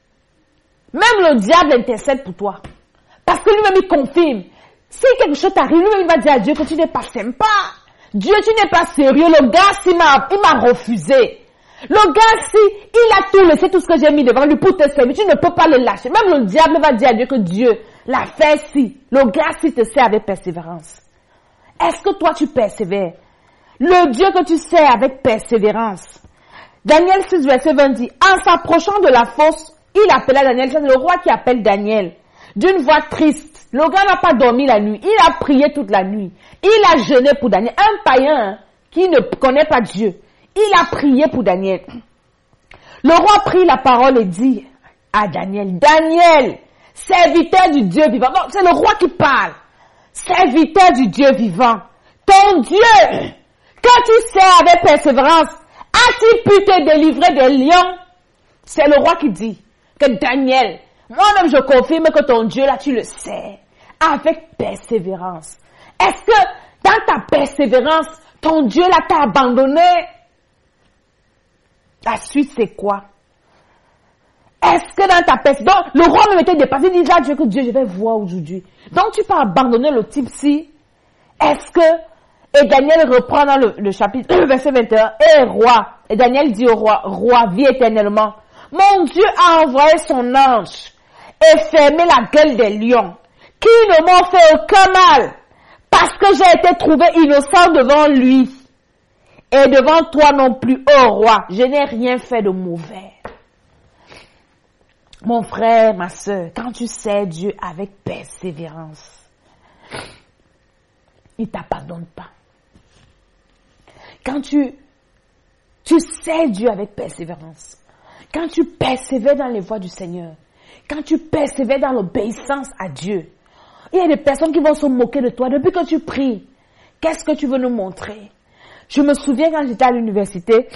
même le diable intercède pour toi. Parce que lui-même il confirme. Si quelque chose t'arrive, lui-même il va dire à Dieu que tu n'es pas sympa. Dieu, tu n'es pas sérieux. Le gars, il m'a refusé. Le gars, si il a tout laissé, tout ce que j'ai mis devant lui pour te servir, tu ne peux pas le lâcher. Même le diable va dire à Dieu que Dieu l'a fait si. Le gars, si te sert avec persévérance. Est-ce que toi, tu persévères? Le Dieu que tu sers avec persévérance. Daniel 6, verset 20 dit, en s'approchant de la fosse, il appela Daniel. C'est le roi qui appelle Daniel. D'une voix triste. Le gars n'a pas dormi la nuit. Il a prié toute la nuit. Il a jeûné pour Daniel. Un païen qui ne connaît pas Dieu. Il a prié pour Daniel. Le roi prit la parole et dit à Daniel, Daniel, serviteur du Dieu vivant. Non, c'est le roi qui parle. Serviteur du Dieu vivant. Ton Dieu, quand tu sers avec persévérance, a-t-il pu te délivrer des lions? C'est le roi qui dit que Daniel, Moi-même, je confirme que ton Dieu, là, tu le sais. Avec persévérance. Est-ce que dans ta persévérance, ton Dieu, là, t'a abandonné? La suite, c'est quoi? Est-ce que dans ta persévérance, donc, le roi me était dépassé, il dit, là, Dieu, que Dieu, je vais voir aujourd'hui. Donc, tu peux abandonner le type-ci. Est-ce que, et Daniel reprend dans le chapitre, verset 21, roi, et Daniel dit au roi, roi, vis éternellement. Mon Dieu a envoyé son ange et fermé la gueule des lions, qui ne m'ont fait aucun mal, parce que j'ai été trouvé innocent devant lui. Et devant toi non plus, ô roi, je n'ai rien fait de mauvais. Mon frère, ma sœur, quand tu sais Dieu avec persévérance, il ne t'abandonne pas. Quand tu sais Dieu avec persévérance, quand tu persévères dans les voies du Seigneur, quand tu persévères dans l'obéissance à Dieu, il y a des personnes qui vont se moquer de toi depuis que tu pries. Qu'est-ce que tu veux nous montrer? Je me souviens quand j'étais à l'université,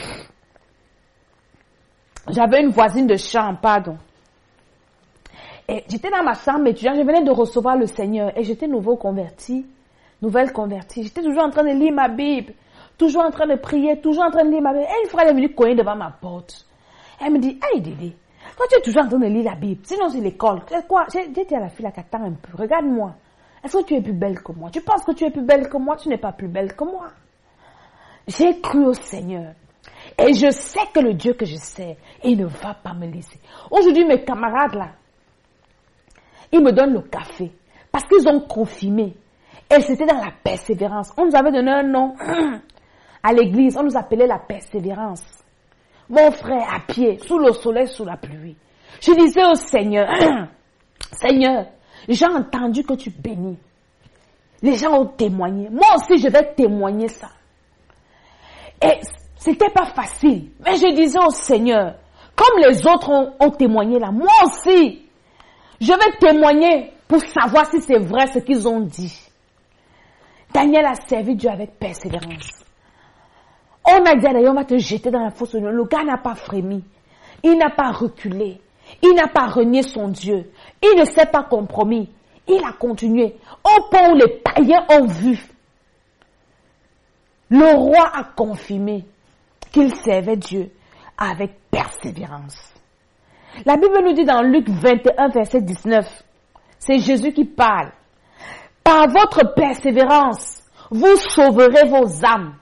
j'avais une voisine de chambre, pardon. Et j'étais dans ma chambre étudiante, je venais de recevoir le Seigneur et j'étais nouvelle convertie. J'étais toujours en train de lire ma Bible, toujours en train de prier, toujours en train de lire ma Bible. Et une fois, elle est venue cogner devant ma porte. Elle me dit, hey Dédé, quand tu es toujours en train de lire la Bible, sinon c'est l'école, c'est quoi? J'ai dit à la fille là, attends un peu, regarde-moi. Est-ce que tu es plus belle que moi? Tu penses que tu es plus belle que moi? Tu n'es pas plus belle que moi. J'ai cru au Seigneur. Et je sais que le Dieu que je sais, il ne va pas me laisser. Aujourd'hui, mes camarades là, ils me donnent le café. Parce qu'ils ont confirmé. Et c'était dans la persévérance. On nous avait donné un nom à l'église. On nous appelait la persévérance. Mon frère à pied, sous le soleil, sous la pluie. Je disais au Seigneur, Seigneur, j'ai entendu que tu bénis. Les gens ont témoigné. Moi aussi, je vais témoigner ça. Et c'était pas facile. Mais je disais au Seigneur, comme les autres ont témoigné là, moi aussi, je vais témoigner pour savoir si c'est vrai ce qu'ils ont dit. Daniel a servi Dieu avec persévérance. On a dit d'ailleurs, on va te jeter dans la fosse. Le gars n'a pas frémi. Il n'a pas reculé. Il n'a pas renié son Dieu. Il ne s'est pas compromis. Il a continué. Au point où les païens ont vu. Le roi a confirmé qu'il servait Dieu avec persévérance. La Bible nous dit dans Luc 21, verset 19, c'est Jésus qui parle. Par votre persévérance, vous sauverez vos âmes.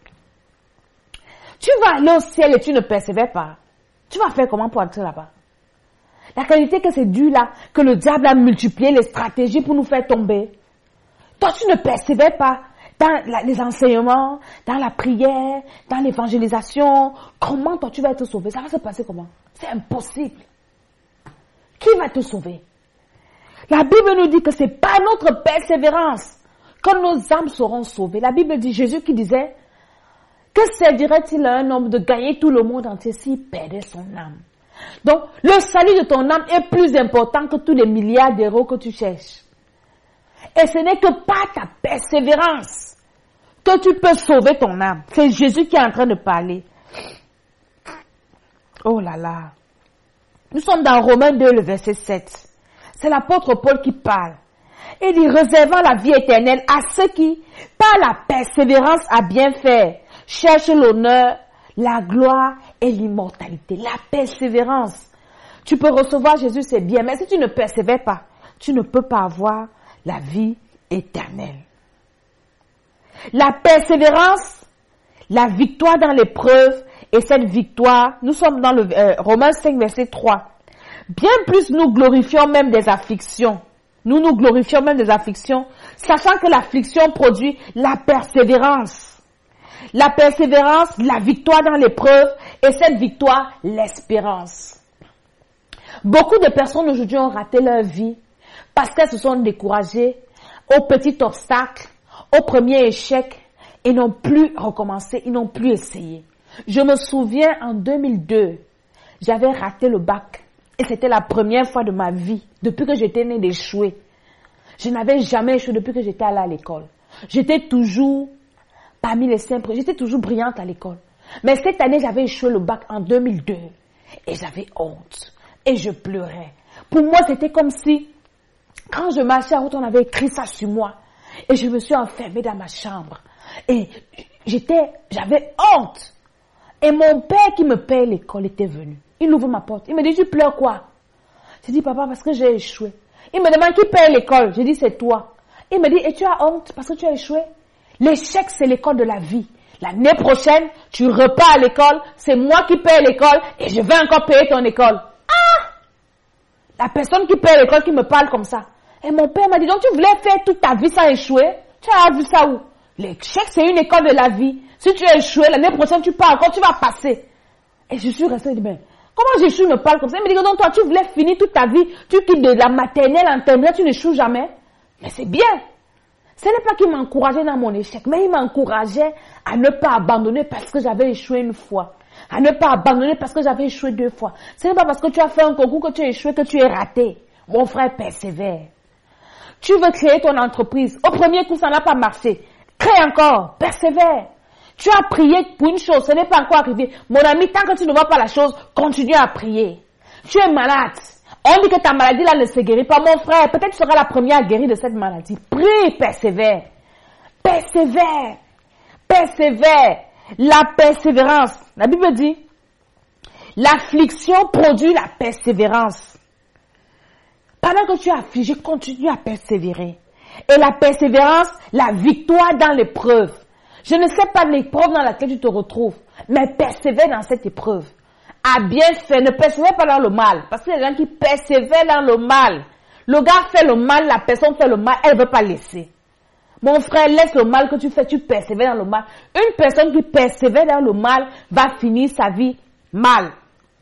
Tu vas aller au ciel et tu ne persévères pas. Tu vas faire comment pour entrer là-bas? La qualité que c'est dû là, que le diable a multiplié les stratégies pour nous faire tomber. Toi, tu ne persévères pas dans les enseignements, dans la prière, dans l'évangélisation. Comment toi tu vas être sauvé? Ça va se passer comment? C'est impossible. Qui va te sauver? La Bible nous dit que c'est par notre persévérance que nos âmes seront sauvées. La Bible dit, Jésus qui disait, que servirait-il à un homme de gagner tout le monde entier s'il perdait son âme? Donc, le salut de ton âme est plus important que tous les milliards d'euros que tu cherches. Et ce n'est que par ta persévérance que tu peux sauver ton âme. C'est Jésus qui est en train de parler. Oh là là. Nous sommes dans Romains 2, le verset 7. C'est l'apôtre Paul qui parle. Il dit, réservant la vie éternelle à ceux qui, par la persévérance à bien faire, cherchent l'honneur, la gloire et l'immortalité. La persévérance. Tu peux recevoir Jésus, c'est bien, mais si tu ne persévères pas, tu ne peux pas avoir la vie éternelle. La persévérance, la victoire dans l'épreuve, et cette victoire, nous sommes dans le Romains 5, verset 3. Bien plus nous glorifions même des afflictions. Nous nous glorifions même des afflictions, sachant que l'affliction produit la persévérance. La persévérance, la victoire dans l'épreuve, et cette victoire, l'espérance. Beaucoup de personnes aujourd'hui ont raté leur vie parce qu'elles se sont découragées au petit obstacle, au premier échec, et n'ont plus recommencé, ils n'ont plus essayé. Je me souviens en 2002, j'avais raté le bac. Et c'était la première fois de ma vie, depuis que j'étais née, d'échouer. Je n'avais jamais échoué depuis que j'étais allée à l'école. J'étais toujours parmi les simples, j'étais toujours brillante à l'école. Mais cette année, j'avais échoué le bac en 2002. Et j'avais honte. Et je pleurais. Pour moi, c'était comme si, quand je marchais en route, on avait écrit ça sur moi. Et je me suis enfermée dans ma chambre. Et j'avais honte. Et mon père qui me paye l'école était venu. Il ouvre ma porte. Il me dit, tu pleures quoi? Je dis, papa, parce que j'ai échoué. Il me demande qui paye l'école. Je dis, c'est toi. Il me dit, et tu as honte parce que tu as échoué? L'échec, c'est l'école de la vie. L'année prochaine, tu repars à l'école, c'est moi qui paye l'école et je vais encore payer ton école. Ah! La personne qui paye l'école qui me parle comme ça. Et mon père m'a dit, donc tu voulais faire toute ta vie sans échouer? Tu as vu ça où? L'échec, c'est une école de la vie. Si tu as échoué, l'année prochaine, tu pars encore, tu vas passer. Et je suis restée, je dis, mais comment j'échoue, me parle comme ça? Il me dit, donc toi, tu voulais finir toute ta vie, tu quittes de la maternelle en terminale, tu n'échoues jamais. Mais c'est bien. Ce n'est pas qu'il m'encourageait dans mon échec, mais il m'encourageait à ne pas abandonner parce que j'avais échoué une fois. À ne pas abandonner parce que j'avais échoué 2 fois. Ce n'est pas parce que tu as fait un concours que tu as échoué que tu es raté. Mon frère, persévère. Tu veux créer ton entreprise. Au premier coup, ça n'a pas marché. Crée encore. Persévère. Tu as prié pour une chose, ce n'est pas encore arrivé. Mon ami, tant que tu ne vois pas la chose, continue à prier. Tu es malade. On dit que ta maladie là ne se guérit pas. Mon frère, peut-être tu seras la première à guérir de cette maladie. Prie, persévère. Persévère. Persévère. La persévérance. La Bible dit, l'affliction produit la persévérance. Pendant que tu es affligé, continue à persévérer. Et la persévérance, la victoire dans l'épreuve. Je ne sais pas l'épreuve dans laquelle tu te retrouves, mais persévère dans cette épreuve. À bien faire, ne persévère pas dans le mal. Parce qu'il y a des gens qui persévèrent dans le mal. Le gars fait le mal, la personne fait le mal, elle ne veut pas laisser. Mon frère, laisse le mal que tu fais, tu persévères dans le mal. Une personne qui persévère dans le mal va finir sa vie mal.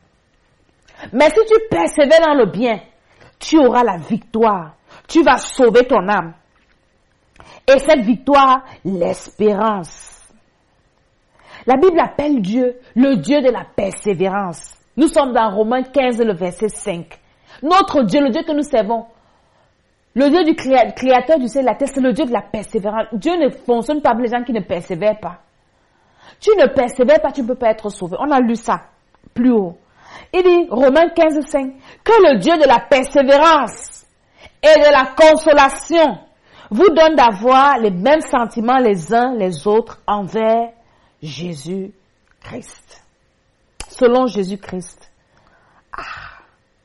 Mais si tu persévères dans le bien, tu auras la victoire. Tu vas sauver ton âme. Et cette victoire, l'espérance. La Bible appelle Dieu le Dieu de la persévérance. Nous sommes dans Romains 15, le verset 5. Notre Dieu, le Dieu que nous servons, le Dieu du créateur du ciel et de la terre, c'est le Dieu de la persévérance. Dieu ne fonctionne pas avec les gens qui ne persévèrent pas. Tu ne persévères pas, tu ne peux pas être sauvé. On a lu ça plus haut. Il dit, Romains 15, 5, que le Dieu de la persévérance et de la consolation vous donne d'avoir les mêmes sentiments les uns les autres envers Jésus-Christ. Selon Jésus-Christ. Ah.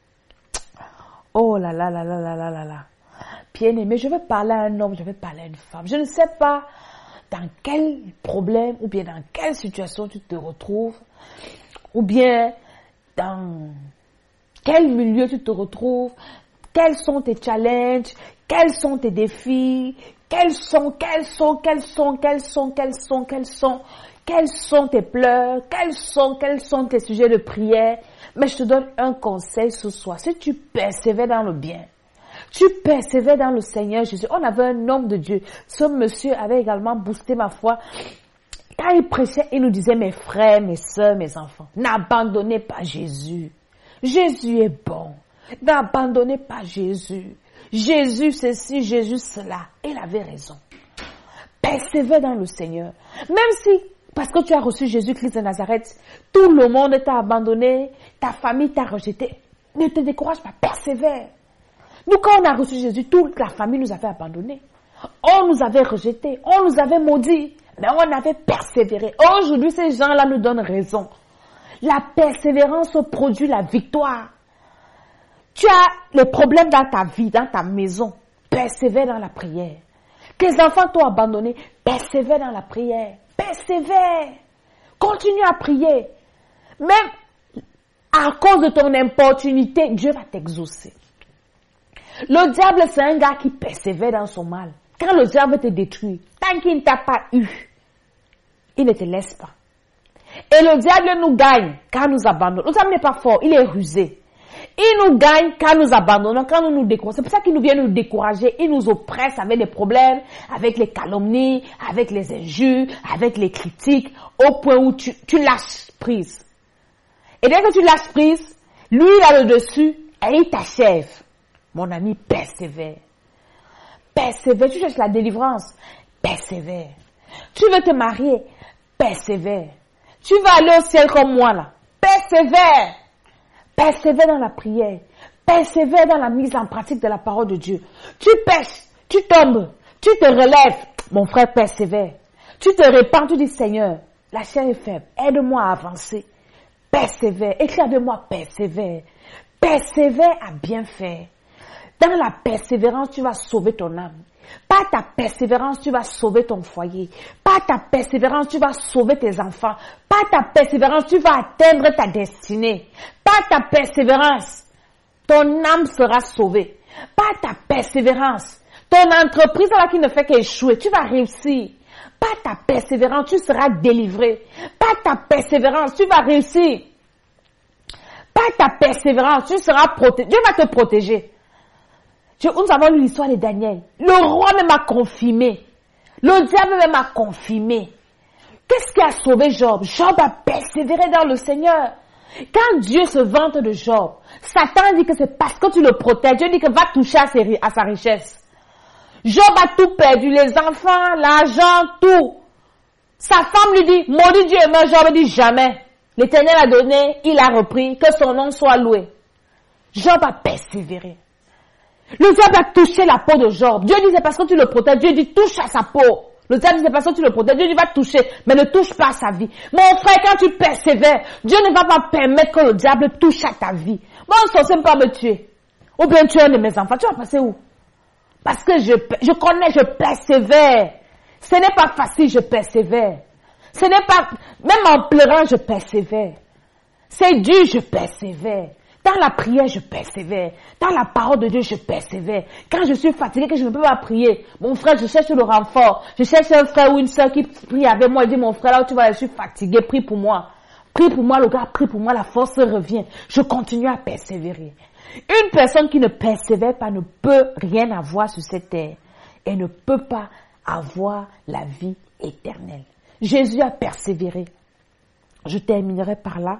Oh là là là là là là là là. Bien-aimé, je vais parler à un homme, je vais parler à une femme. Je ne sais pas dans quel problème ou bien dans quelle situation tu te retrouves ou bien dans quel milieu tu te retrouves, quels sont tes challenges, quels sont tes défis, quels sont tes pleurs, quels sont tes sujets de prière. Mais je te donne un conseil ce soir. Si tu persévères dans le bien, tu persévères dans le Seigneur Jésus. On avait un homme de Dieu. Ce monsieur avait également boosté ma foi. Quand il prêchait, il nous disait, mes frères, mes sœurs, mes enfants, n'abandonnez pas Jésus. Jésus est bon. N'abandonnez pas Jésus. Jésus ceci, Jésus cela. Il avait raison. Persévère dans le Seigneur. Même si, parce que tu as reçu Jésus-Christ de Nazareth, tout le monde t'a abandonné, ta famille t'a rejeté. Ne te décourage pas, persévère. Nous, quand on a reçu Jésus, toute la famille nous avait abandonnés. On nous avait rejetés, on nous avait maudits, mais on avait persévéré. Aujourd'hui, ces gens-là nous donnent raison. La persévérance produit la victoire. Tu as les problèmes dans ta vie, dans ta maison. Persévère dans la prière. Tes enfants t'ont abandonné. Persévère dans la prière. Persévère. Continue à prier. Même à cause de ton importunité, Dieu va t'exaucer. Le diable, c'est un gars qui persévère dans son mal. Quand le diable te détruit, tant qu'il ne t'a pas eu, il ne te laisse pas. Et le diable nous gagne quand nous abandonnons. Le diable n'est pas fort, il est rusé. Il nous gagne quand nous abandonnons, quand nous nous décourageons. C'est pour ça qu'il nous vient nous décourager. Il nous oppresse avec les problèmes, avec les calomnies, avec les injures, avec les critiques, au point où tu lâches prise. Et dès que tu lâches prise, lui, il a le dessus et il t'achève. Mon ami, persévère. Persévère. Tu cherches la délivrance. Persévère. Tu veux te marier. Persévère. Tu vas aller au ciel comme moi là. Persévère. Persévère dans la prière. Persévère dans la mise en pratique de la parole de Dieu. Tu pèches, tu tombes, tu te relèves. Mon frère, persévère. Tu te répands, tu dis, Seigneur, la chair est faible, aide-moi à avancer. Persévère, écris avec moi, persévère. Persévère à bien faire. Dans la persévérance, tu vas sauver ton âme. Par ta persévérance, tu vas sauver ton foyer. Par ta persévérance, tu vas sauver tes enfants. Par ta persévérance, tu vas atteindre ta destinée. Par ta persévérance, ton âme sera sauvée. Par ta persévérance, ton entreprise là qui ne fait qu'échouer, tu vas réussir. Par ta persévérance, tu seras délivré. Par ta persévérance, tu vas réussir. Par ta persévérance, tu seras protégé. Dieu va te protéger. Nous avons lu l'histoire de Daniel. Le roi même a confirmé. Le diable même a confirmé. Qu'est-ce qui a sauvé Job? Job a persévéré dans le Seigneur. Quand Dieu se vante de Job, Satan dit que c'est parce que tu le protèges. Dieu dit que va toucher à sa richesse. Job a tout perdu, les enfants, l'argent, tout. Sa femme lui dit, maudit Dieu, mais Job dit jamais. L'Éternel a donné, il a repris, que son nom soit loué. Job a persévéré. Le diable a touché la peau de Job. Dieu dit c'est parce que tu le protèges. Dieu dit touche à sa peau. Le diable dit c'est parce que tu le protèges. Dieu dit va toucher, mais ne touche pas à sa vie. Mon frère, quand tu persévères, Dieu ne va pas permettre que le diable touche à ta vie. Moi, on ne sait pas me tuer. Ou bien tuer un de mes enfants. Tu vas passer où? Parce que je connais, je persévère. Ce n'est pas facile, je persévère. Ce n'est pas, même en pleurant, je persévère. C'est dur, je persévère. Dans la prière, je persévère. Dans la parole de Dieu, je persévère. Quand je suis fatigué, que je ne peux pas prier, mon frère, je cherche le renfort. Je cherche un frère ou une soeur qui prie avec moi. Il dit, mon frère, là où tu vas, je suis fatigué, prie pour moi. Prie pour moi, le gars, prie pour moi, la force revient. Je continue à persévérer. Une personne qui ne persévère pas ne peut rien avoir sur cette terre. Et ne peut pas avoir la vie éternelle. Jésus a persévéré. Je terminerai par là.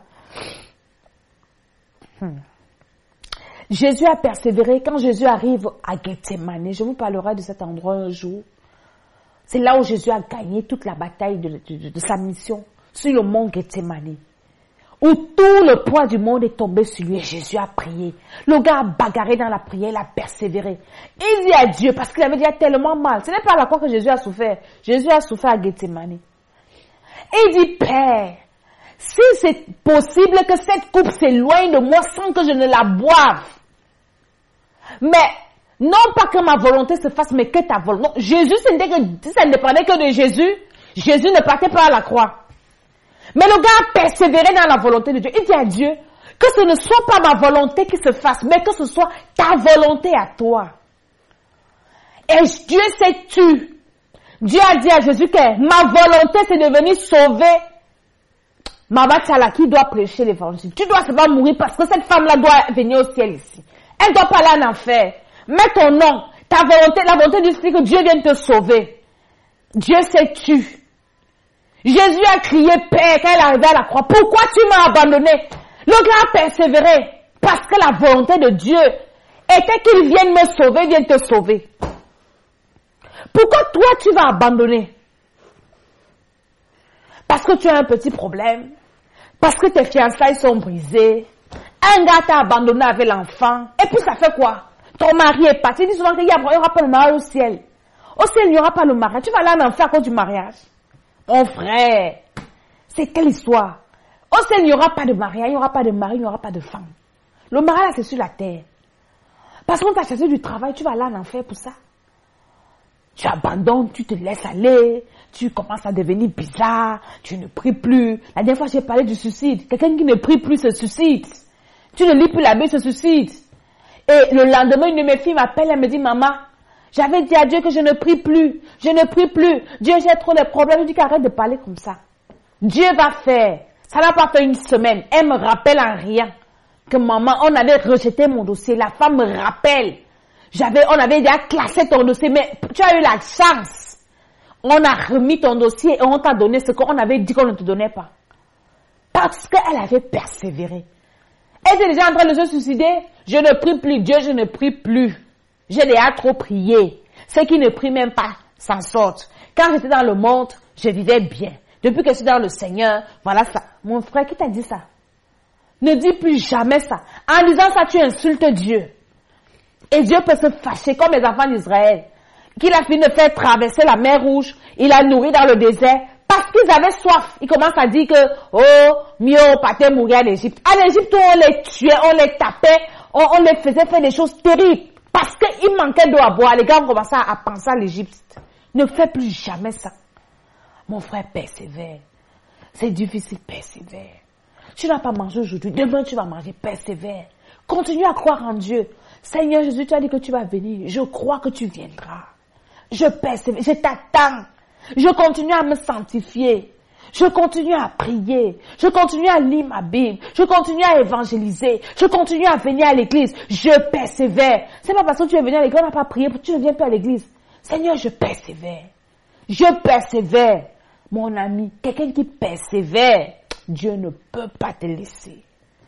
Jésus a persévéré. Quand Jésus arrive à Gethsémane, je vous parlerai de cet endroit un jour. C'est là où Jésus a gagné toute la bataille de sa mission sur le mont Gethsémane, où tout le poids du monde est tombé sur lui et Jésus a prié. Le gars a bagarré dans la prière, il a persévéré. Il dit à Dieu, parce qu'il avait déjà tellement mal. Ce n'est pas à la croix que Jésus a souffert. Jésus a souffert à Gethsémane. Et il dit, Père, si c'est possible que cette coupe s'éloigne de moi sans que je ne la boive. Mais, non pas que ma volonté se fasse, mais que ta volonté. Non, Jésus, si ça ne dépendait que de Jésus, Jésus ne partait pas à la croix. Mais le gars a persévéré dans la volonté de Dieu. Il dit à Dieu, que ce ne soit pas ma volonté qui se fasse, mais que ce soit ta volonté à toi. Et Dieu s'est tu. Dieu a dit à Jésus que ma volonté c'est de venir sauver Mama Tchala qui doit prêcher l'évangile. Tu dois seulement mourir parce que cette femme-là doit venir au ciel ici. Elle doit pas aller en enfer. Mets ton nom, ta volonté, la volonté du Christ que Dieu vienne te sauver. Dieu s'est tu. Jésus a crié Père quand elle est arrivée à la croix. Pourquoi tu m'as abandonné? Le gars a persévéré parce que la volonté de Dieu était qu'il vienne me sauver, vienne te sauver. Pourquoi toi tu vas abandonner? Parce que tu as un petit problème. Parce que tes fiançailles sont brisées. Un gars t'a abandonné avec l'enfant. Et puis ça fait quoi? Ton mari est parti. Il dit souvent qu'il n'y aura pas le mariage au ciel. Au ciel, il n'y aura pas le mariage. Tu vas aller en enfer à cause du mariage. Mon frère, c'est quelle histoire? Au ciel, il n'y aura pas de mariage, il n'y aura pas de mari, il n'y aura pas de femme. Le mariage, c'est sur la terre. Parce qu'on t'a chassé du travail, tu vas aller en enfer pour ça. Tu abandonnes, tu te laisses aller, tu commences à devenir bizarre, tu ne pries plus. La dernière fois, j'ai parlé du suicide. Quelqu'un qui ne prie plus se suicide. Tu ne lis plus la Bible, se suicide. Et le lendemain, une de mes filles m'appelle, elle me dit, maman, j'avais dit à Dieu que je ne prie plus. Je ne prie plus. Dieu, j'ai trop de problèmes. Je dis qu'arrête de parler comme ça. Dieu va faire. Ça n'a pas fait une semaine. Elle me rappelle en rien que maman, on avait rejeté mon dossier. La femme me rappelle. On avait déjà classé ton dossier, mais tu as eu la chance. On a remis ton dossier et on t'a donné ce qu'on avait dit qu'on ne te donnait pas. Parce qu'elle avait persévéré. Elle était déjà en train de se suicider. Je ne prie plus. Dieu, je ne prie plus. J'ai déjà trop prié. Ceux qui ne prient même pas s'en sortent. Quand j'étais dans le monde, je vivais bien. Depuis que je suis dans le Seigneur, voilà ça. Mon frère, qui t'a dit ça? Ne dis plus jamais ça. En disant ça, tu insultes Dieu. Et Dieu peut se fâcher comme les enfants d'Israël. Qu'il a fini de faire traverser la mer Rouge. Il a nourri dans le désert. Parce qu'ils avaient soif. Ils commencent à dire que, oh, mieux pâté mourir en Égypte. En Égypte, on les tuait, on les tapait, on les faisait faire des choses terribles. Parce qu'il manquait d'eau à boire. Les gars ont commencé à penser à l'Égypte. Ne fais plus jamais ça. Mon frère, persévère. C'est difficile, persévère. Tu n'as pas mangé aujourd'hui, demain tu vas manger, persévère. Continue à croire en Dieu. Seigneur Jésus, tu as dit que tu vas venir. Je crois que tu viendras. Je persévère, je t'attends. Je continue à me sanctifier. Je continue à prier. Je continue à lire ma Bible. Je continue à évangéliser. Je continue à venir à l'église. Je persévère. C'est pas parce que tu es venu à l'église, on n'a pas prié, tu ne viens plus à l'église. Seigneur, je persévère. Je persévère. Mon ami, quelqu'un qui persévère, Dieu ne peut pas te laisser.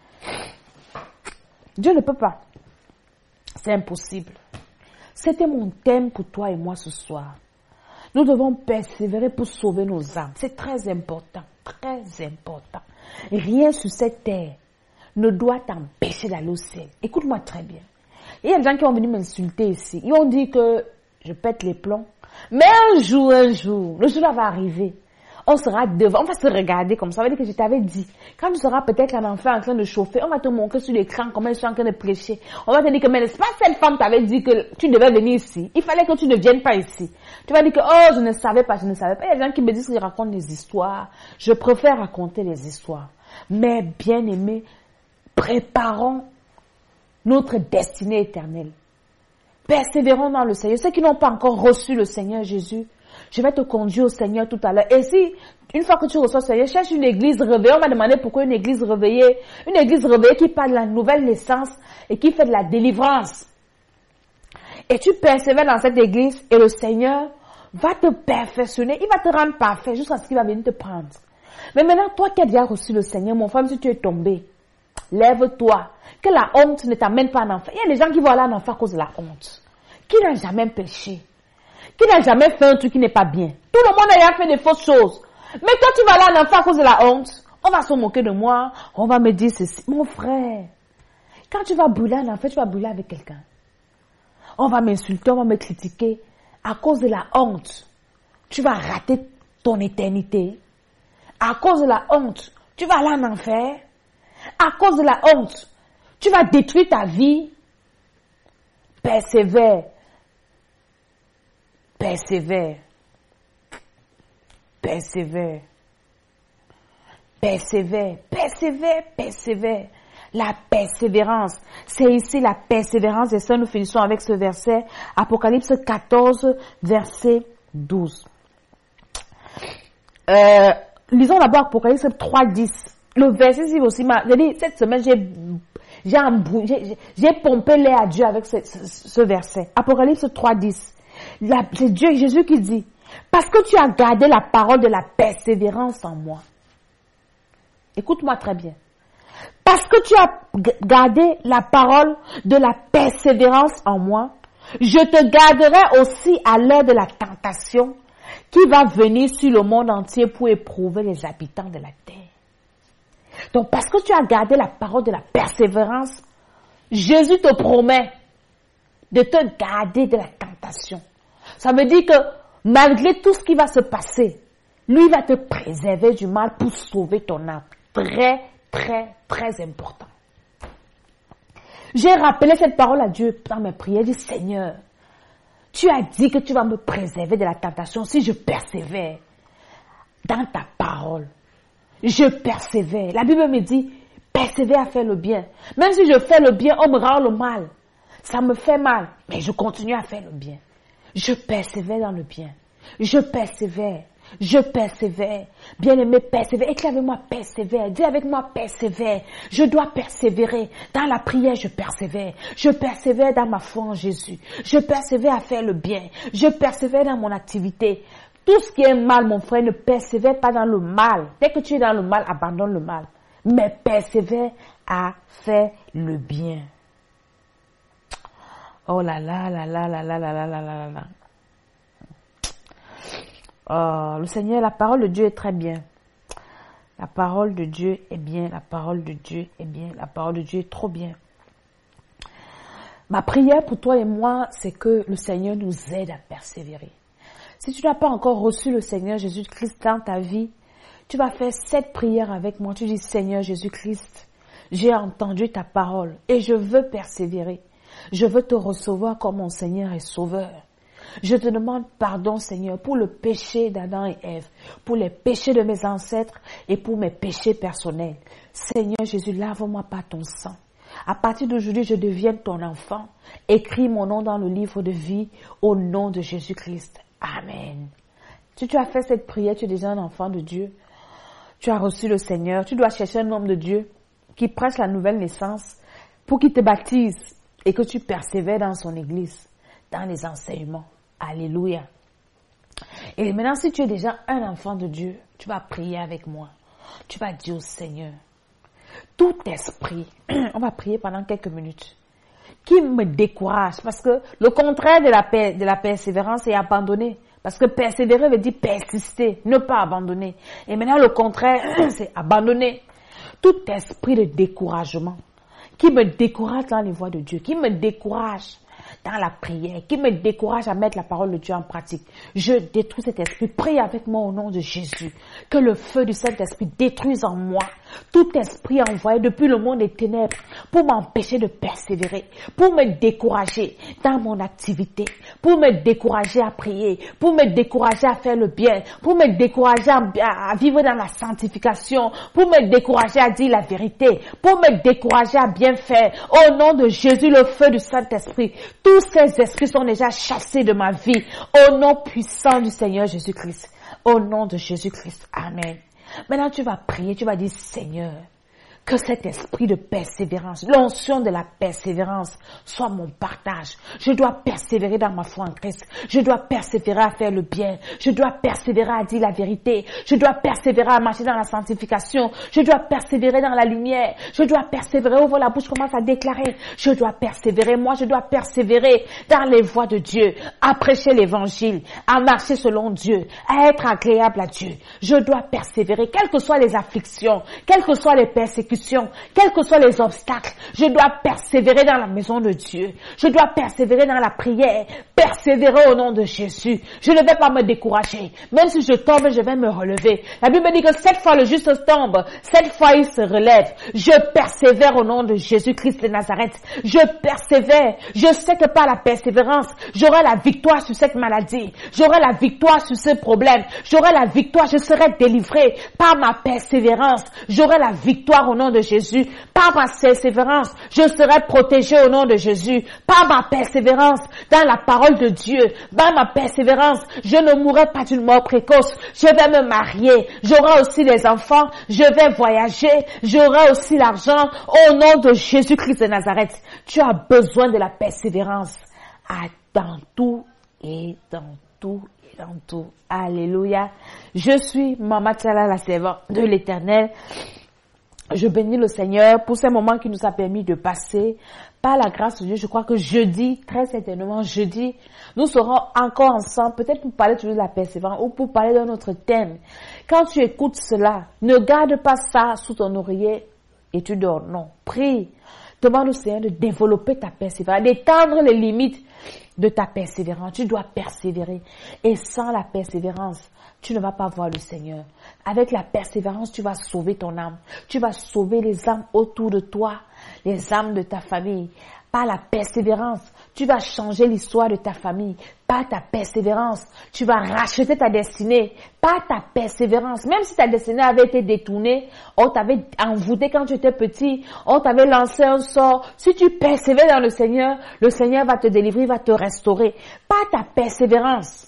Dieu ne peut pas. C'est impossible. C'était mon thème pour toi et moi ce soir. Nous devons persévérer pour sauver nos âmes. C'est très important. Très important. Rien sur cette terre ne doit t'empêcher d'aller au ciel. Écoute-moi très bien. Il y a des gens qui ont venu m'insulter ici. Ils ont dit que je pète les plombs. Mais un jour, le jour-là va arriver. On sera devant, on va se regarder comme ça. Ça veut dire que je t'avais dit. Quand tu seras peut-être un enfant en train de chauffer, on va te montrer sur l'écran comment ils sont en train de prêcher. On va te dire que, mais n'est-ce pas cette femme t'avait dit que tu devais venir ici? Il fallait que tu ne viennes pas ici. Tu vas dire que, oh, je ne savais pas. Il y a des gens qui me disent qu'ils racontent des histoires. Je préfère raconter les histoires. Mais, bien aimé, préparons notre destinée éternelle. Persévérons dans le Seigneur. Ceux qui n'ont pas encore reçu le Seigneur Jésus, je vais te conduire au Seigneur tout à l'heure. Et si, une fois que tu reçois le Seigneur, cherche une église réveillée. On m'a demandé pourquoi une église réveillée qui parle de la nouvelle naissance et qui fait de la délivrance. Et tu persévères dans cette église et le Seigneur va te perfectionner. Il va te rendre parfait jusqu'à ce qu'il va venir te prendre. Mais maintenant, toi qui as déjà reçu le Seigneur, mon frère, si tu es tombé, lève-toi. Que la honte ne t'amène pas en enfer. Il y a des gens qui vont aller en enfer à cause de la honte. Qui n'a jamais péché? Qui n'a jamais fait un truc qui n'est pas bien? Tout le monde a déjà fait des fausses choses. Mais toi, tu vas aller en enfer à cause de la honte. On va se moquer de moi. On va me dire ceci. Mon frère, quand tu vas brûler en enfer, tu vas brûler avec quelqu'un. On va m'insulter, on va me critiquer. À cause de la honte, tu vas rater ton éternité. À cause de la honte, tu vas aller en enfer. À cause de la honte, tu vas détruire ta vie. Persévère. Persévère. Persévère. Persévère. Persévère. Persévère. La persévérance. C'est ici la persévérance. Et ça, nous finissons avec ce verset. Apocalypse 14, verset 12. Lisons d'abord Apocalypse 3, 10. Le verset ici aussi m'a dit, cette semaine, j'ai pompé l'air à Dieu avec ce verset. Apocalypse 3, 10. C'est Dieu, Jésus qui dit, parce que tu as gardé la parole de la persévérance en moi. Écoute-moi très bien. Parce que tu as gardé la parole de la persévérance en moi, je te garderai aussi à l'heure de la tentation qui va venir sur le monde entier pour éprouver les habitants de la terre. Donc, parce que tu as gardé la parole de la persévérance, Jésus te promet de te garder de la tentation. Ça veut dire que malgré tout ce qui va se passer, lui va te préserver du mal pour sauver ton âme. Très, très, très important. J'ai rappelé cette parole à Dieu dans mes prières. J'ai dit, Seigneur, tu as dit que tu vas me préserver de la tentation si je persévère dans ta parole. Je persévère. La Bible me dit, persévère à faire le bien. Même si je fais le bien, on me rend le mal. Ça me fait mal, mais je continue à faire le bien. Je persévère dans le bien. Je persévère. Je persévère. Bien-aimé, persévère. Écris avec moi, persévère. Dis avec moi, persévère. Je dois persévérer. Dans la prière, je persévère. Je persévère dans ma foi en Jésus. Je persévère à faire le bien. Je persévère dans mon activité. Tout ce qui est mal, mon frère, ne persévère pas dans le mal. Dès que tu es dans le mal, abandonne le mal. Mais persévère à faire le bien. Oh là là là là là là là là là là là. Oh, le Seigneur, la parole de Dieu est très bien. La parole de Dieu est bien, la parole de Dieu est bien, la parole de Dieu est trop bien. Ma prière pour toi et moi, c'est que le Seigneur nous aide à persévérer. Si tu n'as pas encore reçu le Seigneur Jésus-Christ dans ta vie, tu vas faire cette prière avec moi. Tu dis, Seigneur Jésus-Christ, j'ai entendu ta parole et je veux persévérer. Je veux te recevoir comme mon Seigneur et Sauveur. Je te demande pardon, Seigneur, pour le péché d'Adam et Ève, pour les péchés de mes ancêtres et pour mes péchés personnels. Seigneur Jésus, lave-moi par ton sang. À partir d'aujourd'hui, je deviens ton enfant. Écris mon nom dans le livre de vie au nom de Jésus-Christ. Amen. Si tu as fait cette prière, tu es déjà un enfant de Dieu. Tu as reçu le Seigneur. Tu dois chercher un homme de Dieu qui prêche la nouvelle naissance pour qu'il te baptise et que tu persévères dans son église, dans les enseignements. Alléluia. Et maintenant, si tu es déjà un enfant de Dieu, tu vas prier avec moi. Tu vas dire au Seigneur, tout esprit, on va prier pendant quelques minutes, qui me décourage, parce que le contraire de la persévérance est abandonner. Parce que persévérer veut dire persister, ne pas abandonner. Et maintenant, le contraire, c'est abandonner. Tout esprit de découragement, qui me décourage dans les voies de Dieu, qui me décourage dans la prière, qui me décourage à mettre la parole de Dieu en pratique. Je détruis cet esprit. Prie avec moi au nom de Jésus. Que le feu du Saint-Esprit détruise en moi tout esprit envoyé depuis le monde des ténèbres pour m'empêcher de persévérer, pour me décourager dans mon activité, pour me décourager à prier, pour me décourager à faire le bien, pour me décourager à vivre dans la sanctification, pour me décourager à dire la vérité, pour me décourager à bien faire. Au nom de Jésus, le feu du Saint-Esprit, tous ces esprits sont déjà chassés de ma vie. Au nom puissant du Seigneur Jésus-Christ. Au nom de Jésus-Christ. Amen. Maintenant, tu vas prier, tu vas dire, Seigneur, que cet esprit de persévérance, l'onction de la persévérance soit mon partage. Je dois persévérer dans ma foi en Christ. Je dois persévérer à faire le bien. Je dois persévérer à dire la vérité. Je dois persévérer à marcher dans la sanctification. Je dois persévérer dans la lumière. Je dois persévérer, ouvre la bouche, commence à déclarer. Je dois persévérer, moi je dois persévérer dans les voies de Dieu, à prêcher l'évangile, à marcher selon Dieu, à être agréable à Dieu. Je dois persévérer, quelles que soient les afflictions, quelles que soient les persécutions, quels que soient les obstacles, je dois persévérer dans la maison de Dieu. Je dois persévérer dans la prière, persévérer au nom de Jésus. Je ne vais pas me décourager. Même si je tombe, je vais me relever. La Bible dit que 7 fois le juste tombe, 7 fois il se relève. Je persévère au nom de Jésus-Christ de Nazareth. Je persévère. Je sais que par la persévérance, j'aurai la victoire sur cette maladie. J'aurai la victoire sur ce problème. J'aurai la victoire. Je serai délivré par ma persévérance. J'aurai la victoire au nom de Jésus. Par ma persévérance, je serai protégé au nom de Jésus. Par ma persévérance, dans la parole de Dieu, par ma persévérance, je ne mourrai pas d'une mort précoce. Je vais me marier. J'aurai aussi des enfants. Je vais voyager. J'aurai aussi l'argent au nom de Jésus-Christ de Nazareth. Tu as besoin de la persévérance dans tout et dans tout et dans tout. Alléluia. Je suis Maman Tchala, la servante de l'Éternel. Je bénis le Seigneur pour ces moments qu'il nous a permis de passer. Par la grâce de Dieu, je crois que jeudi, très certainement jeudi, nous serons encore ensemble, peut-être pour parler toujours de la persévérance ou pour parler d'un autre thème. Quand tu écoutes cela, ne garde pas ça sous ton oreiller et tu dors. Non, prie. Demande au Seigneur de développer ta persévérance, d'étendre les limites de ta persévérance. Tu dois persévérer. Et sans la persévérance, tu ne vas pas voir le Seigneur. Avec la persévérance, tu vas sauver ton âme. Tu vas sauver les âmes autour de toi, les âmes de ta famille. Par la persévérance, tu vas changer l'histoire de ta famille. Par ta persévérance, tu vas racheter ta destinée. Par ta persévérance, même si ta destinée avait été détournée, on t'avait envoûté quand tu étais petit, on t'avait lancé un sort. Si tu persévères dans le Seigneur va te délivrer, il va te restaurer. Par ta persévérance,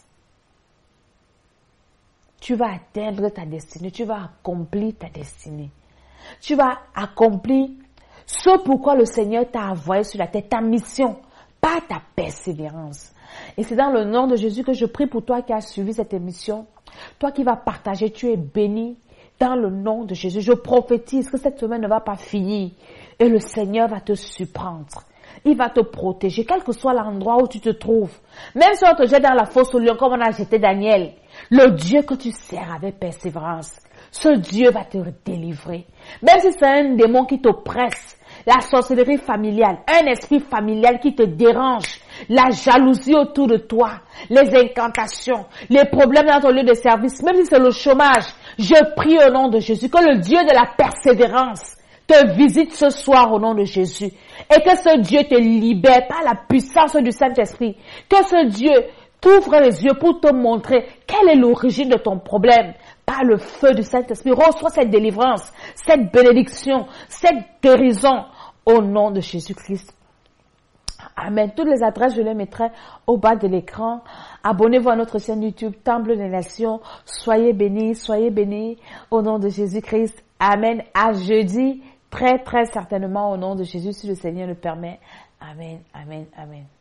tu vas atteindre ta destinée, tu vas accomplir ta destinée. Tu vas accomplir ce pourquoi le Seigneur t'a envoyé sur la terre, ta mission, par ta persévérance. Et c'est dans le nom de Jésus que je prie pour toi qui as suivi cette émission. Toi qui vas partager, tu es béni dans le nom de Jésus. Je prophétise que cette semaine ne va pas finir et le Seigneur va te surprendre. Il va te protéger, quel que soit l'endroit où tu te trouves. Même si on te jette dans la fosse au lion comme on a jeté Daniel, le Dieu que tu sers avec persévérance ce Dieu va te délivrer. Même si c'est un démon qui t'oppresse, la sorcellerie familiale, un esprit familial qui te dérange, la jalousie autour de toi, les incantations, les problèmes dans ton lieu de service, même si c'est le chômage, je prie au nom de Jésus que le Dieu de la persévérance te visite ce soir au nom de Jésus et que ce Dieu te libère par la puissance du Saint-Esprit, que ce Dieu t'ouvre les yeux pour te montrer quelle est l'origine de ton problème. Par le feu du Saint-Esprit, reçois cette délivrance, cette bénédiction, cette guérison au nom de Jésus-Christ. Amen. Toutes les adresses, je les mettrai au bas de l'écran. Abonnez-vous à notre chaîne YouTube, Temple des Nations. Soyez bénis au nom de Jésus-Christ. Amen. À jeudi, très certainement au nom de Jésus, si le Seigneur le permet. Amen, amen, amen.